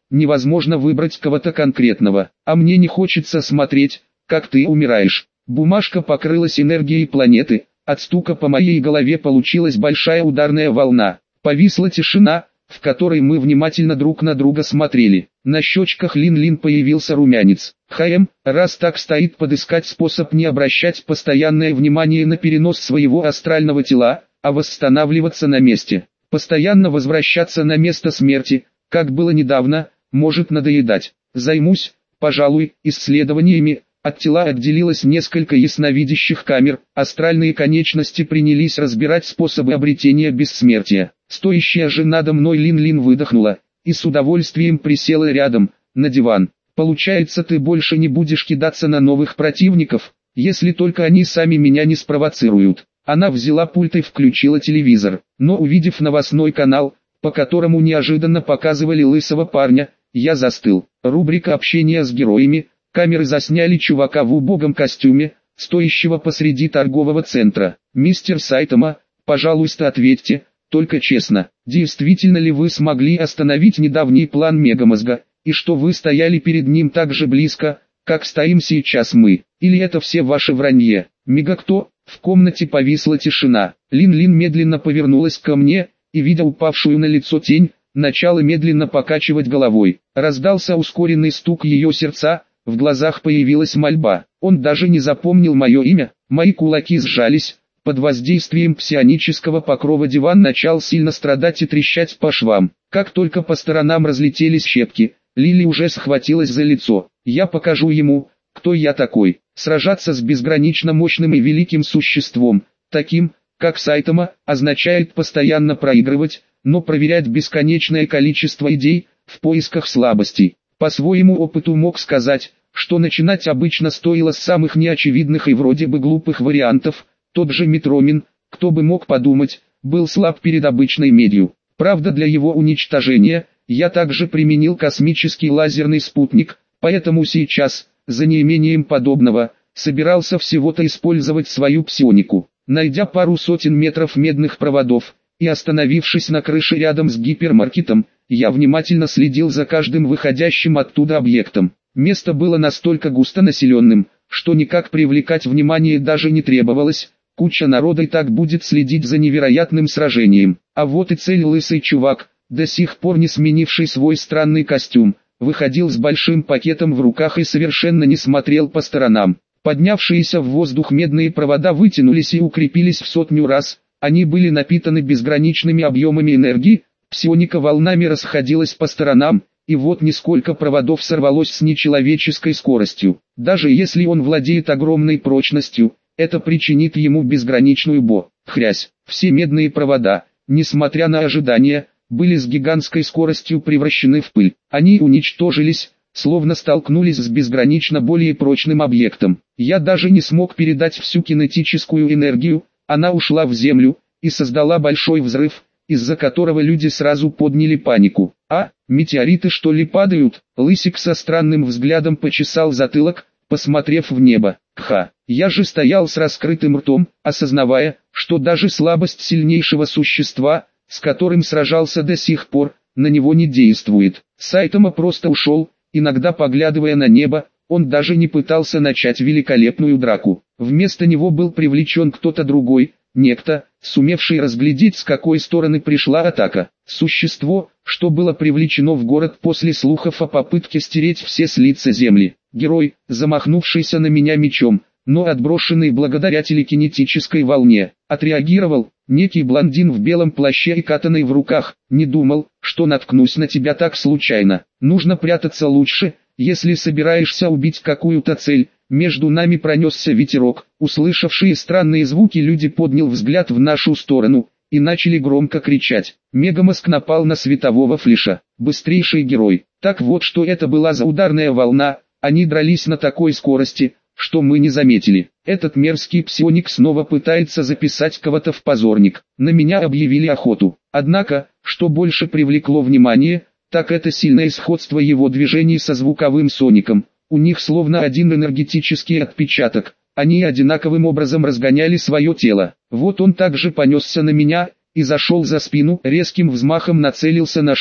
невозможно выбрать кого-то конкретного. А мне не хочется смотреть, как ты умираешь. Бумажка покрылась энергией планеты, от стука по моей голове получилась большая ударная волна. Повисла тишина, в которой мы внимательно друг на друга смотрели. На щечках Лин-Лин появился румянец. ХМ, раз так стоит, подыскать способ не обращать постоянное внимание на перенос своего астрального тела, а восстанавливаться на месте. Постоянно возвращаться на место смерти, как было недавно, может надоедать. Займусь, пожалуй, исследованиями. От тела отделилось несколько ясновидящих камер, астральные конечности принялись разбирать способы обретения бессмертия. Стоящая же надо мной Лин-Лин выдохнула, и с удовольствием присела рядом, на диван. Получается, ты больше не будешь кидаться на новых противников, если только они сами меня не спровоцируют. Она взяла пульт и включила телевизор, но увидев новостной канал, по которому неожиданно показывали лысого парня, я застыл. Рубрика «Общение с героями». Камеры засняли чувака в убогом костюме, стоящего посреди торгового центра. «Мистер Сайтама, пожалуйста, ответьте, только честно, действительно ли вы смогли остановить недавний план Мегамозга, и что вы стояли перед ним так же близко, как стоим сейчас мы, или это все ваше вранье?» «Мега кто?» В комнате повисла тишина. Лин-Лин медленно повернулась ко мне, и, видя упавшую на лицо тень, начала медленно покачивать головой. Раздался ускоренный стук ее сердца, в глазах появилась мольба. Он даже не запомнил мое имя. Мои кулаки сжались. Под воздействием псионического покрова диван начал сильно страдать и трещать по швам. Как только по сторонам разлетелись щепки, Лили уже схватилась за лицо. «Я покажу ему, кто я такой». Сражаться с безгранично мощным и великим существом, таким, как Сайтама, означает постоянно проигрывать, но проверять бесконечное количество идей, в поисках слабостей. По своему опыту мог сказать, что начинать обычно стоило с самых неочевидных и вроде бы глупых вариантов. Тот же Метромин, кто бы мог подумать, был слаб перед обычной медью. Правда, для его уничтожения, я также применил космический лазерный спутник, поэтому сейчас, за неимением подобного, собирался всего-то использовать свою псионику. Найдя пару сотен метров медных проводов, и остановившись на крыше рядом с гипермаркетом, я внимательно следил за каждым выходящим оттуда объектом. Место было настолько густонаселенным, что никак привлекать внимание даже не требовалось, куча народа и так будет следить за невероятным сражением. А вот и цель. Лысый чувак, до сих пор не сменивший свой странный костюм, выходил с большим пакетом в руках и совершенно не смотрел по сторонам. Поднявшиеся в воздух медные провода вытянулись и укрепились в сотню раз, они были напитаны безграничными объемами энергии, псионика волнами расходилась по сторонам, и вот несколько проводов сорвалось с нечеловеческой скоростью. Даже если он владеет огромной прочностью, это причинит ему безграничную бо. Хрясь. Все медные провода, несмотря на ожидания, были с гигантской скоростью превращены в пыль. Они уничтожились, словно столкнулись с безгранично более прочным объектом. Я даже не смог передать всю кинетическую энергию, она ушла в землю, и создала большой взрыв, из-за которого люди сразу подняли панику. «А, метеориты что ли падают?» Лысик со странным взглядом почесал затылок, посмотрев в небо. «Кха, я же стоял с раскрытым ртом, осознавая, что даже слабость сильнейшего существа, с которым сражался до сих пор, на него не действует. Сайтама просто ушел, иногда поглядывая на небо, он даже не пытался начать великолепную драку. Вместо него был привлечен кто-то другой, некто, сумевший разглядеть, с какой стороны пришла атака. Существо, что было привлечено в город после слухов о попытке стереть все с лица земли. Герой, замахнувшийся на меня мечом, но отброшенный благодаря телекинетической волне. Отреагировал, некий блондин в белом плаще и катаной в руках. Не думал, что наткнусь на тебя так случайно. Нужно прятаться лучше, если собираешься убить какую-то цель. Между нами пронесся ветерок. Услышавшие странные звуки люди поднял взгляд в нашу сторону и начали громко кричать. Мегамозг напал на светового флеша. Быстрейший герой. Так вот, что это была за ударная волна. Они дрались на такой скорости, что мы не заметили. Этот мерзкий псионик снова пытается записать кого-то в позорник. На меня объявили охоту. Однако, что больше привлекло внимание, так это сильное сходство его движений со звуковым соником. У них словно один энергетический отпечаток. Они одинаковым образом разгоняли свое тело. Вот он также понесся на меня и зашел за спину, резким взмахом нацелился на шею.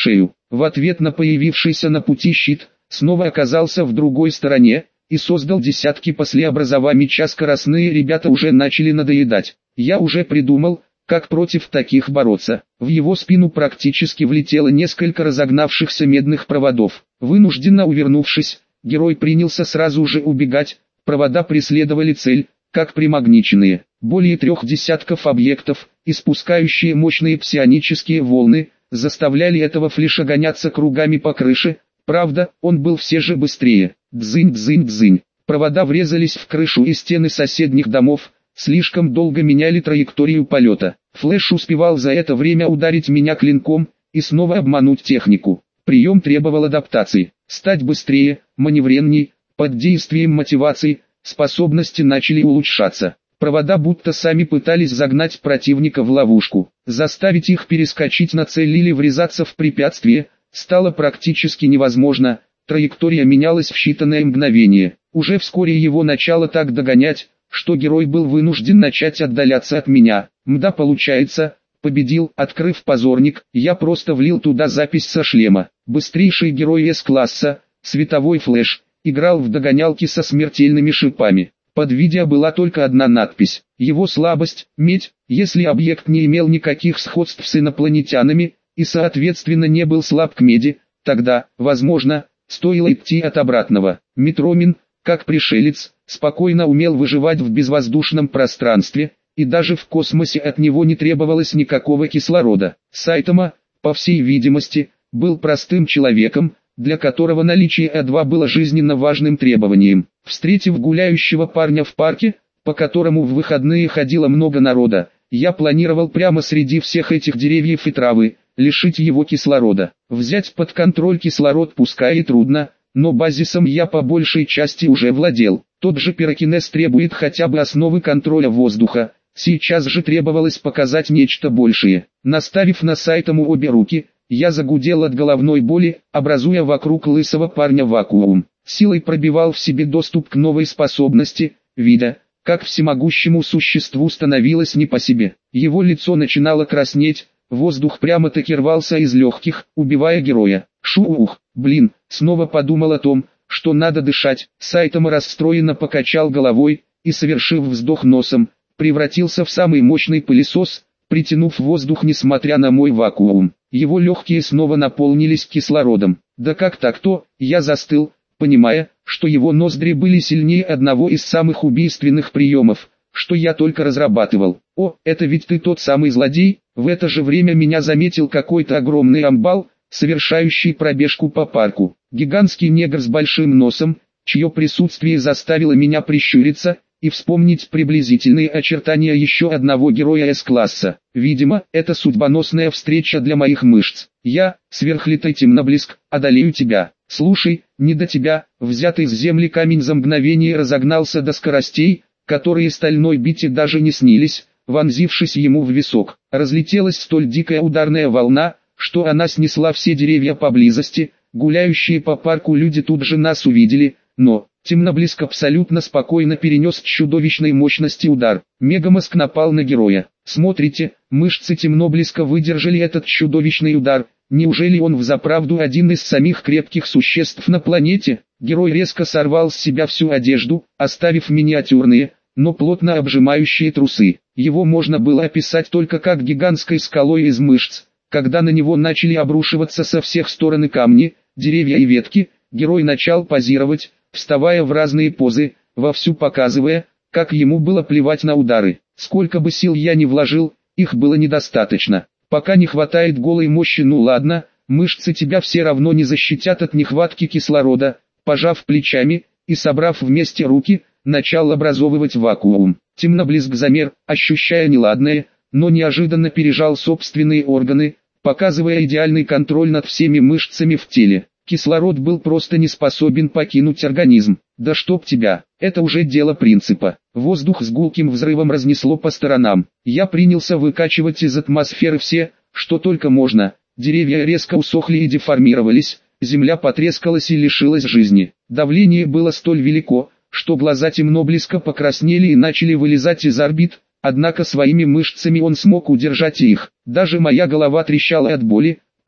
в ответ на появившийся на пути щит, снова оказался в другой стороне, и создал десятки послеобразова меча. Скоростные ребята уже начали надоедать. Я уже придумал, как против таких бороться. В его спину практически влетело несколько разогнавшихся медных проводов. Вынужденно увернувшись, герой принялся сразу же убегать. Провода преследовали цель, как примагниченные. Более трех десятков объектов, испускающие мощные псионические волны, заставляли этого флиша гоняться кругами по крыше. Правда, он был все же быстрее. Дзынь-дзынь-дзынь. Провода врезались в крышу и стены соседних домов, слишком долго меняли траекторию полета. Флэш успевал за это время ударить меня клинком и снова обмануть технику. Прием требовал адаптации. Стать быстрее, маневренней, под действием мотивации, способности начали улучшаться. Провода будто сами пытались загнать противника в ловушку. Заставить их перескочить на цель или врезаться в препятствие стало практически невозможно. Траектория менялась в считанные мгновения. Уже вскоре его начало так догонять, что герой был вынужден начать отдаляться от меня. Мда, получается, победил. Открыв позорник, я просто влил туда запись со шлема. Быстрейший герой С-класса, световой флэш, играл в догонялки со смертельными шипами. Под видео была только одна надпись. Его слабость – медь. Если объект не имел никаких сходств с инопланетянами и соответственно не был слаб к меди, тогда, возможно, стоило идти от обратного. Метромин, как пришелец, спокойно умел выживать в безвоздушном пространстве, и даже в космосе от него не требовалось никакого кислорода. Сайтама, по всей видимости, был простым человеком, для которого наличие Э два было жизненно важным требованием. Встретив гуляющего парня в парке, по которому в выходные ходило много народа, я планировал прямо среди всех этих деревьев и травы, лишить его кислорода. Взять под контроль кислород пускай и трудно, но базисом я по большей части уже владел. Тот же пирокинез требует хотя бы основы контроля воздуха. Сейчас же требовалось показать нечто большее. Наставив на Сайтаму обе руки, я загудел от головной боли, образуя вокруг лысого парня вакуум. Силой пробивал в себе доступ к новой способности, видя, как всемогущему существу становилось не по себе. Его лицо начинало краснеть, воздух прямо-таки рвался из легких, убивая героя. Шуух, блин, снова подумал о том, что надо дышать. Сайтама расстроенно покачал головой и, совершив вздох носом, превратился в самый мощный пылесос, притянув воздух несмотря на мой вакуум. Его легкие снова наполнились кислородом. Да как так-то, я застыл, понимая, что его ноздри были сильнее одного из самых убийственных приемов, что я только разрабатывал. О, это ведь ты тот самый злодей. В это же время меня заметил какой-то огромный амбал, совершающий пробежку по парку. Гигантский негр с большим носом, чье присутствие заставило меня прищуриться и вспомнить приблизительные очертания еще одного героя С-класса. Видимо, это судьбоносная встреча для моих мышц. Я, сверхлитой темноблеск, одолею тебя. Слушай, не до тебя. Взятый с земли камень за мгновение разогнался до скоростей, которые стальной бите даже не снились, вонзившись ему в висок. Разлетелась столь дикая ударная волна, что она снесла все деревья поблизости. Гуляющие по парку люди тут же нас увидели, но темноблеск абсолютно спокойно перенес чудовищной мощности удар. Мегамозг напал на героя. Смотрите, мышцы темноблеска выдержали этот чудовищный удар. Неужели он взаправду один из самих крепких существ на планете? Герой резко сорвал с себя всю одежду, оставив миниатюрные, но плотно обжимающие трусы. Его можно было описать только как гигантской скалой из мышц. Когда на него начали обрушиваться со всех сторон камни, деревья и ветки, герой начал позировать, вставая в разные позы, вовсю показывая, как ему было плевать на удары. Сколько бы сил я ни вложил, их было недостаточно. Пока не хватает голой мощи, ну ладно, мышцы тебя все равно не защитят от нехватки кислорода. Пожав плечами и собрав вместе руки, начал образовывать вакуум. Темноблеск замер, ощущая неладное, но неожиданно пережал собственные органы, показывая идеальный контроль над всеми мышцами в теле. Кислород был просто не способен покинуть организм. Да чтоб тебя, это уже дело принципа. Воздух с гулким взрывом разнесло по сторонам. Я принялся выкачивать из атмосферы все, что только можно. Деревья резко усохли и деформировались, земля потрескалась и лишилась жизни. Давление было столь велико, что глаза темноблеска покраснели и начали вылезать из орбит, однако своими мышцами он смог удержать их. Даже моя голова трещала от боли,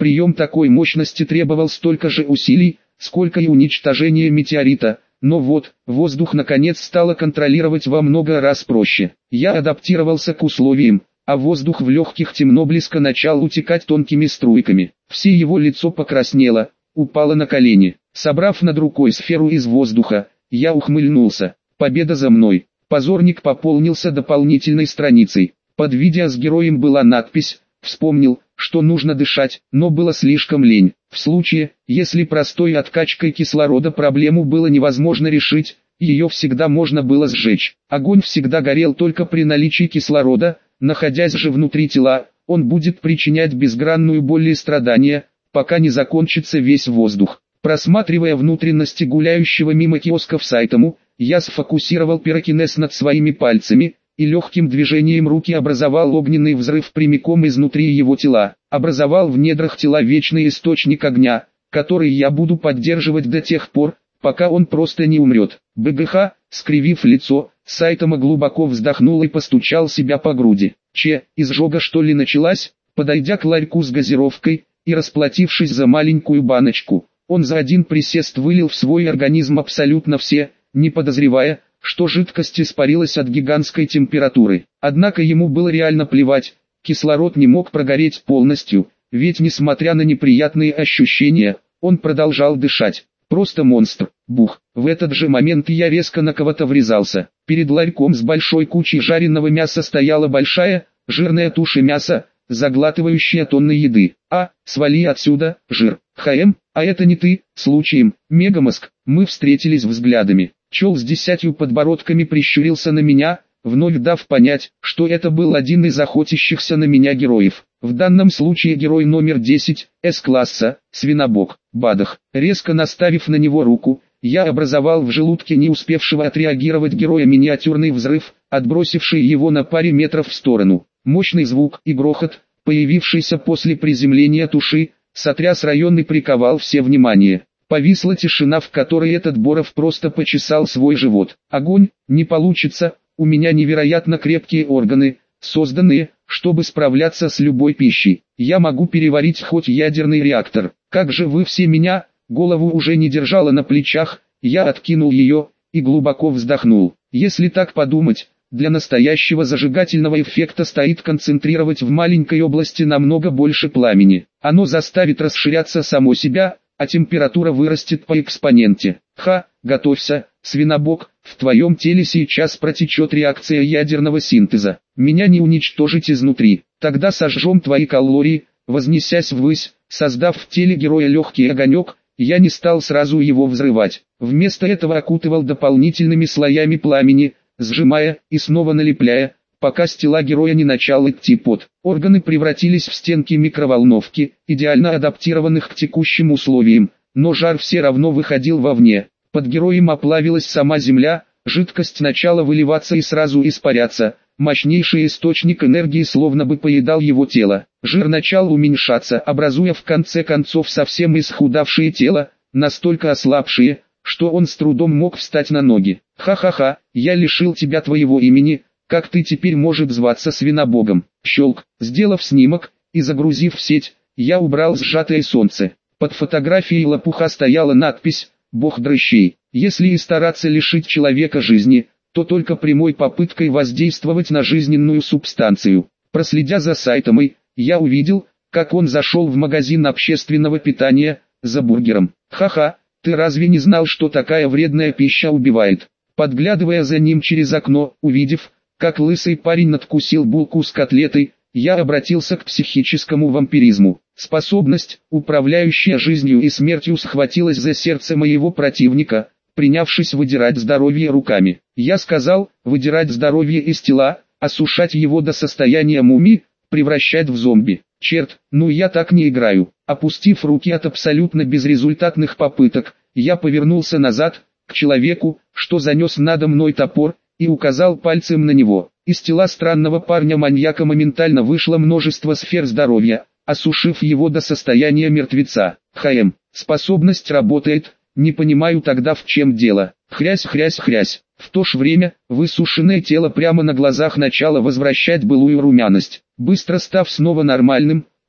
Прием такой мощности требовал столько же усилий, сколько и уничтожение метеорита. Но вот, воздух наконец стало контролировать во много раз проще. Я адаптировался к условиям, а воздух в легких темно-близко начал утекать тонкими струйками. Все его лицо покраснело, упало на колени. Собрав над рукой сферу из воздуха, я ухмыльнулся. Победа за мной. Позорник пополнился дополнительной страницей. Под видео с героем была надпись «Вспомнил, что нужно дышать, но было слишком лень». В случае, если простой откачкой кислорода проблему было невозможно решить, ее всегда можно было сжечь. Огонь всегда горел только при наличии кислорода, находясь же внутри тела, он будет причинять безгранную боль и страдания, пока не закончится весь воздух. Просматривая внутренности гуляющего мимо киосков Сайтому, я сфокусировал пирокинез над своими пальцами, и легким движением руки образовал огненный взрыв прямиком изнутри его тела. Образовал в недрах тела вечный источник огня, который я буду поддерживать до тех пор, пока он просто не умрет. БГХ, скривив лицо, Сайтама глубоко вздохнул и постучал себя по груди. Че, изжога что ли началась? Подойдя к ларьку с газировкой, и расплатившись за маленькую баночку, он за один присест вылил в свой организм абсолютно все, не подозревая, что жидкость испарилась от гигантской температуры. Однако ему было реально плевать, кислород не мог прогореть полностью, ведь несмотря на неприятные ощущения, он продолжал дышать. Просто монстр. Бух. В этот же момент я резко на кого-то врезался. Перед ларьком с большой кучей жареного мяса стояла большая, жирная туша мяса, заглатывающая тонны еды. А, свали отсюда, жир. ХМ, а это не ты, случаем, Мегамозг. Мы встретились взглядами. Чел с десятью подбородками прищурился на меня, вновь дав понять, что это был один из охотящихся на меня героев. В данном случае герой номер десять, С-класса, Свинобок, Бадах. Резко наставив на него руку, я образовал в желудке не успевшего отреагировать героя миниатюрный взрыв, отбросивший его на паре метров в сторону. Мощный звук и грохот, появившийся после приземления туши, сотряс район и приковал все внимание. Повисла тишина, в которой этот Боров просто почесал свой живот. Огонь, не получится, у меня невероятно крепкие органы, созданные, чтобы справляться с любой пищей. Я могу переварить хоть ядерный реактор. Как же вы все меня, голову уже не держала на плечах, я откинул ее, и глубоко вздохнул. Если так подумать, для настоящего зажигательного эффекта стоит концентрировать в маленькой области намного больше пламени. Оно заставит расширяться само себя, а температура вырастет по экспоненте. Ха, готовься, Свинобок, в твоем теле сейчас протечет реакция ядерного синтеза. Меня не уничтожить изнутри, тогда сожжем твои калории, вознесясь ввысь, создав в теле героя легкий огонек. Я не стал сразу его взрывать, вместо этого окутывал дополнительными слоями пламени, сжимая и снова налепляя, пока с тела героя не начал идти пот. Органы превратились в стенки микроволновки, идеально адаптированных к текущим условиям, но жар все равно выходил вовне. Под героем оплавилась сама земля, жидкость начала выливаться и сразу испаряться, мощнейший источник энергии словно бы поедал его тело. Жир начал уменьшаться, образуя в конце концов совсем исхудавшее тело, настолько ослабшее, что он с трудом мог встать на ноги. Ха-ха-ха, я лишил тебя твоего имени, как ты теперь можешь зваться Свинобогом? Щелк, сделав снимок и загрузив в сеть, я убрал сжатое солнце. Под фотографией лопуха стояла надпись «Бог дрыщей». Если и стараться лишить человека жизни, то только прямой попыткой воздействовать на жизненную субстанцию. Проследя за сайтом, я увидел, как он зашел в магазин общественного питания за бургером. Ха-ха, ты разве не знал, что такая вредная пища убивает? Подглядывая за ним через окно, увидев, как лысый парень надкусил булку с котлетой, я обратился к психическому вампиризму. Способность, управляющая жизнью и смертью, схватилась за сердце моего противника, принявшись выдирать здоровье руками. Я сказал, выдирать здоровье из тела, осушать его до состояния мумии, превращать в зомби. Черт, ну я так не играю. Опустив руки от абсолютно безрезультатных попыток, я повернулся назад, к человеку, что занес надо мной топор, и указал пальцем на него. Из тела странного парня-маньяка моментально вышло множество сфер здоровья, осушив его до состояния мертвеца. ХМ, способность работает, не понимаю тогда в чем дело. Хрясь-хрясь-хрясь. В то же время, высушенное тело прямо на глазах начало возвращать былую румяность. Быстро став снова нормальным,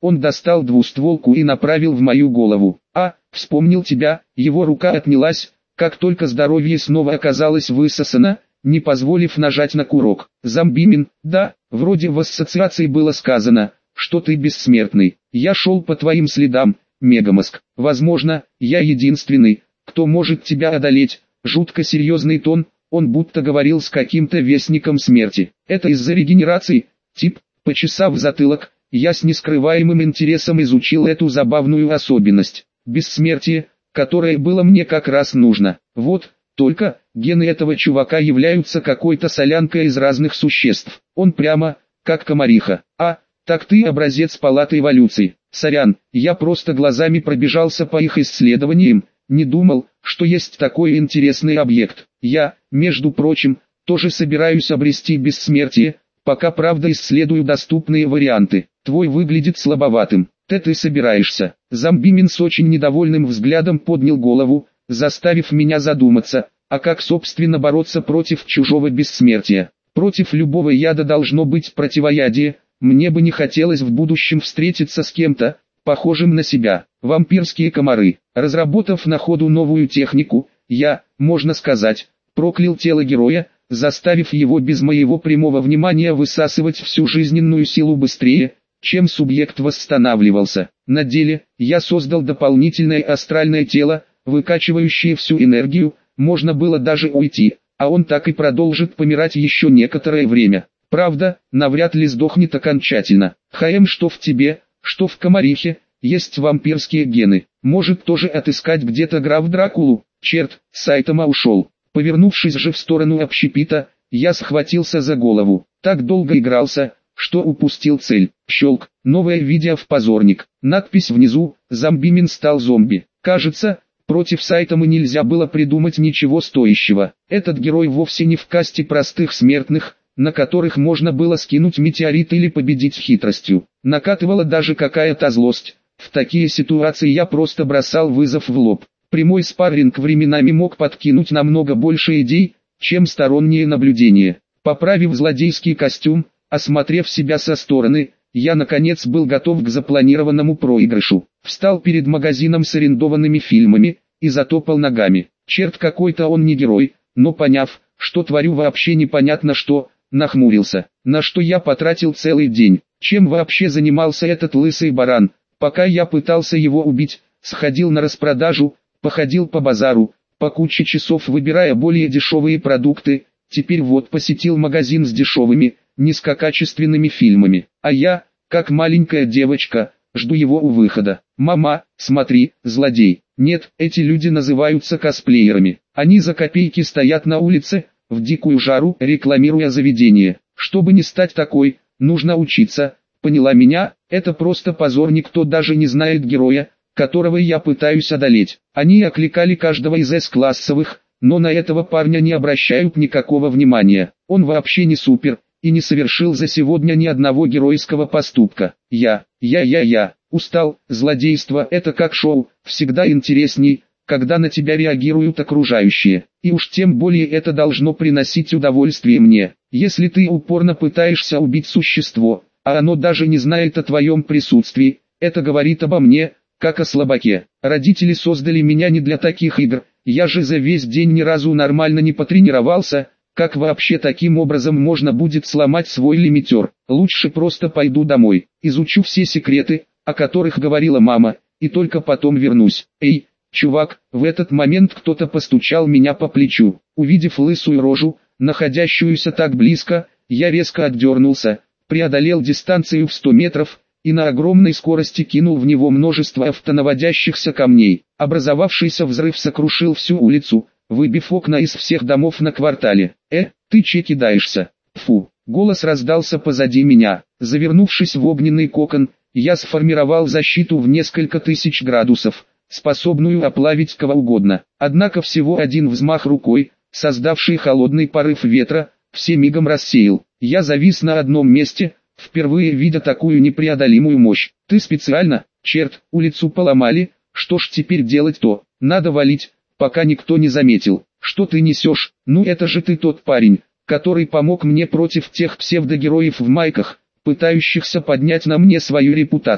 Он достал двустволку и направил в мою голову. А, вспомнил тебя, его рука отнялась, как только здоровье снова оказалось высосано, не позволив нажать на курок. Зомбимин, да, вроде в ассоциации было сказано, что ты бессмертный. Я шел по твоим следам, Мегамозг. Возможно, я единственный, кто может тебя одолеть. Жутко серьезный тон, он будто говорил с каким-то вестником смерти. Это из-за регенерации, тип, почесав затылок, я с нескрываемым интересом изучил эту забавную особенность. Бессмертие, которое было мне как раз нужно. Вот, только, гены этого чувака являются какой-то солянкой из разных существ. Он прямо, как комариха. А, так ты образец палаты эволюции. Сорян, я просто глазами пробежался по их исследованиям, не думал, что есть такой интересный объект. Я, между прочим, тоже собираюсь обрести бессмертие, пока правда исследую доступные варианты. Твой выглядит слабоватым. Ты ты собираешься. Зомбимин с очень недовольным взглядом поднял голову, заставив меня задуматься, а как собственно бороться против чужого бессмертия. Против любого яда должно быть противоядие, мне бы не хотелось в будущем встретиться с кем-то, похожим на себя. Вампирские комары. Разработав на ходу новую технику, я, можно сказать, проклял тело героя, заставив его без моего прямого внимания высасывать всю жизненную силу быстрее, чем субъект восстанавливался. На деле, я создал дополнительное астральное тело, выкачивающее всю энергию, можно было даже уйти, а он так и продолжит помирать еще некоторое время. Правда, навряд ли сдохнет окончательно. ХМ, что в тебе, что в комарихе, есть вампирские гены. Может тоже отыскать где-то граф Дракулу. Черт, Сайтама ушел. Повернувшись же в сторону общепита, я схватился за голову. Так долго игрался, что упустил цель. Щелк, новое видео в позорник. Надпись внизу, зомбимин стал зомби. Кажется, против Сайтамы нельзя было придумать ничего стоящего. Этот герой вовсе не в касте простых смертных, на которых можно было скинуть метеорит или победить хитростью. Накатывала даже какая-то злость. В такие ситуации я просто бросал вызов в лоб. Прямой спарринг временами мог подкинуть намного больше идей, чем сторонние наблюдения. Поправив злодейский костюм, осмотрев себя со стороны, я наконец был готов к запланированному проигрышу. Встал перед магазином с арендованными фильмами и затопал ногами. Черт, какой-то он не герой, но поняв, что творю вообще непонятно что, нахмурился. На что я потратил целый день? Чем вообще занимался этот лысый баран? Пока я пытался его убить, сходил на распродажу, походил по базару, по куче часов выбирая более дешевые продукты, теперь вот посетил магазин с дешевыми, низкокачественными фильмами. А я, как маленькая девочка, жду его у выхода. Мама, смотри, злодей. Нет, эти люди называются косплеерами. Они за копейки стоят на улице, в дикую жару, рекламируя заведение. Чтобы не стать такой, нужно учиться. Поняла меня? Это просто позор, никто даже не знает героя, которого я пытаюсь одолеть. Они окликали каждого из эс-классовых, но на этого парня не обращают никакого внимания. Он вообще не супер, и не совершил за сегодня ни одного геройского поступка. Я, я, я, я, устал, злодейство это как шоу, всегда интересней, когда на тебя реагируют окружающие. И уж тем более это должно приносить удовольствие мне. Если ты упорно пытаешься убить существо, а оно даже не знает о твоем присутствии, это говорит обо мне, как о слабаке. Родители создали меня не для таких игр, я же за весь день ни разу нормально не потренировался. Как вообще таким образом можно будет сломать свой лимитер? Лучше просто пойду домой, изучу все секреты, о которых говорила мама, и только потом вернусь. Эй, чувак, в этот момент кто-то постучал меня по плечу. Увидев лысую рожу, находящуюся так близко, я резко отдернулся, преодолел дистанцию в сто метров, и на огромной скорости кинул в него множество автонаводящихся камней. Образовавшийся взрыв сокрушил всю улицу, выбив окна из всех домов на квартале. «Э, ты че кидаешься?» Фу, голос раздался позади меня. Завернувшись в огненный кокон, я сформировал защиту в несколько тысяч градусов, способную оплавить кого угодно. Однако всего один взмах рукой, создавший холодный порыв ветра, все мигом рассеял. Я завис на одном месте, впервые видя такую непреодолимую мощь. «Ты специально? Черт, улицу поломали, что ж теперь делать-то? Надо валить, пока никто не заметил. Что ты несешь? Ну это же ты тот парень, который помог мне против тех псевдогероев в майках, пытающихся поднять на мне свою репутацию.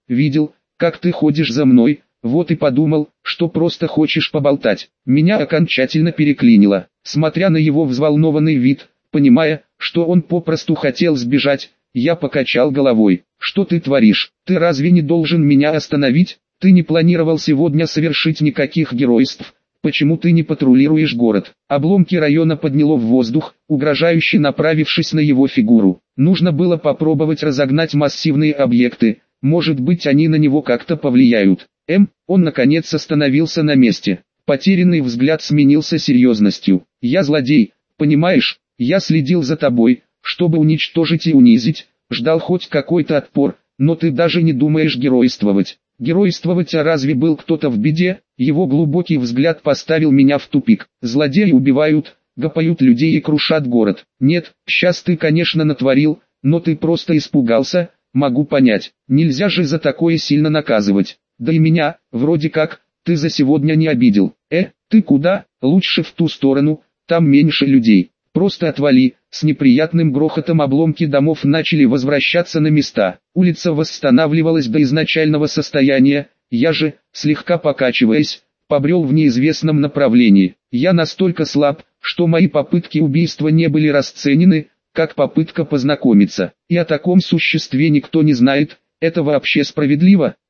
видел, как ты ходишь за мной, вот и подумал, что просто хочешь поболтать. Меня окончательно переклинило. Смотря на его взволнованный вид, понимая, что он попросту хотел сбежать, я покачал головой. Что ты творишь? Ты разве не должен меня остановить? Ты не планировал сегодня совершить никаких геройств. Почему ты не патрулируешь город? Обломки района подняло в воздух, угрожающе направившись на его фигуру. Нужно было попробовать разогнать массивные объекты, может быть они на него как-то повлияют. М, он наконец остановился на месте. Потерянный взгляд сменился серьезностью. Я злодей, понимаешь, я следил за тобой, чтобы уничтожить и унизить, ждал хоть какой-то отпор, но ты даже не думаешь геройствовать. Геройствовать, а разве был кто-то в беде? Его глубокий взгляд поставил меня в тупик. Злодеи убивают, гопают людей и крушат город. Нет, сейчас ты конечно натворил, но ты просто испугался, могу понять. Нельзя же за такое сильно наказывать. Да и меня, вроде как, ты за сегодня не обидел. Э, ты куда? Лучше в ту сторону, там меньше людей. Просто отвали. С неприятным грохотом обломки домов начали возвращаться на места. Улица восстанавливалась до изначального состояния, я же, слегка покачиваясь, побрел в неизвестном направлении. Я настолько слаб, что мои попытки убийства не были расценены, как попытка познакомиться. И о таком существе никто не знает, это вообще справедливо?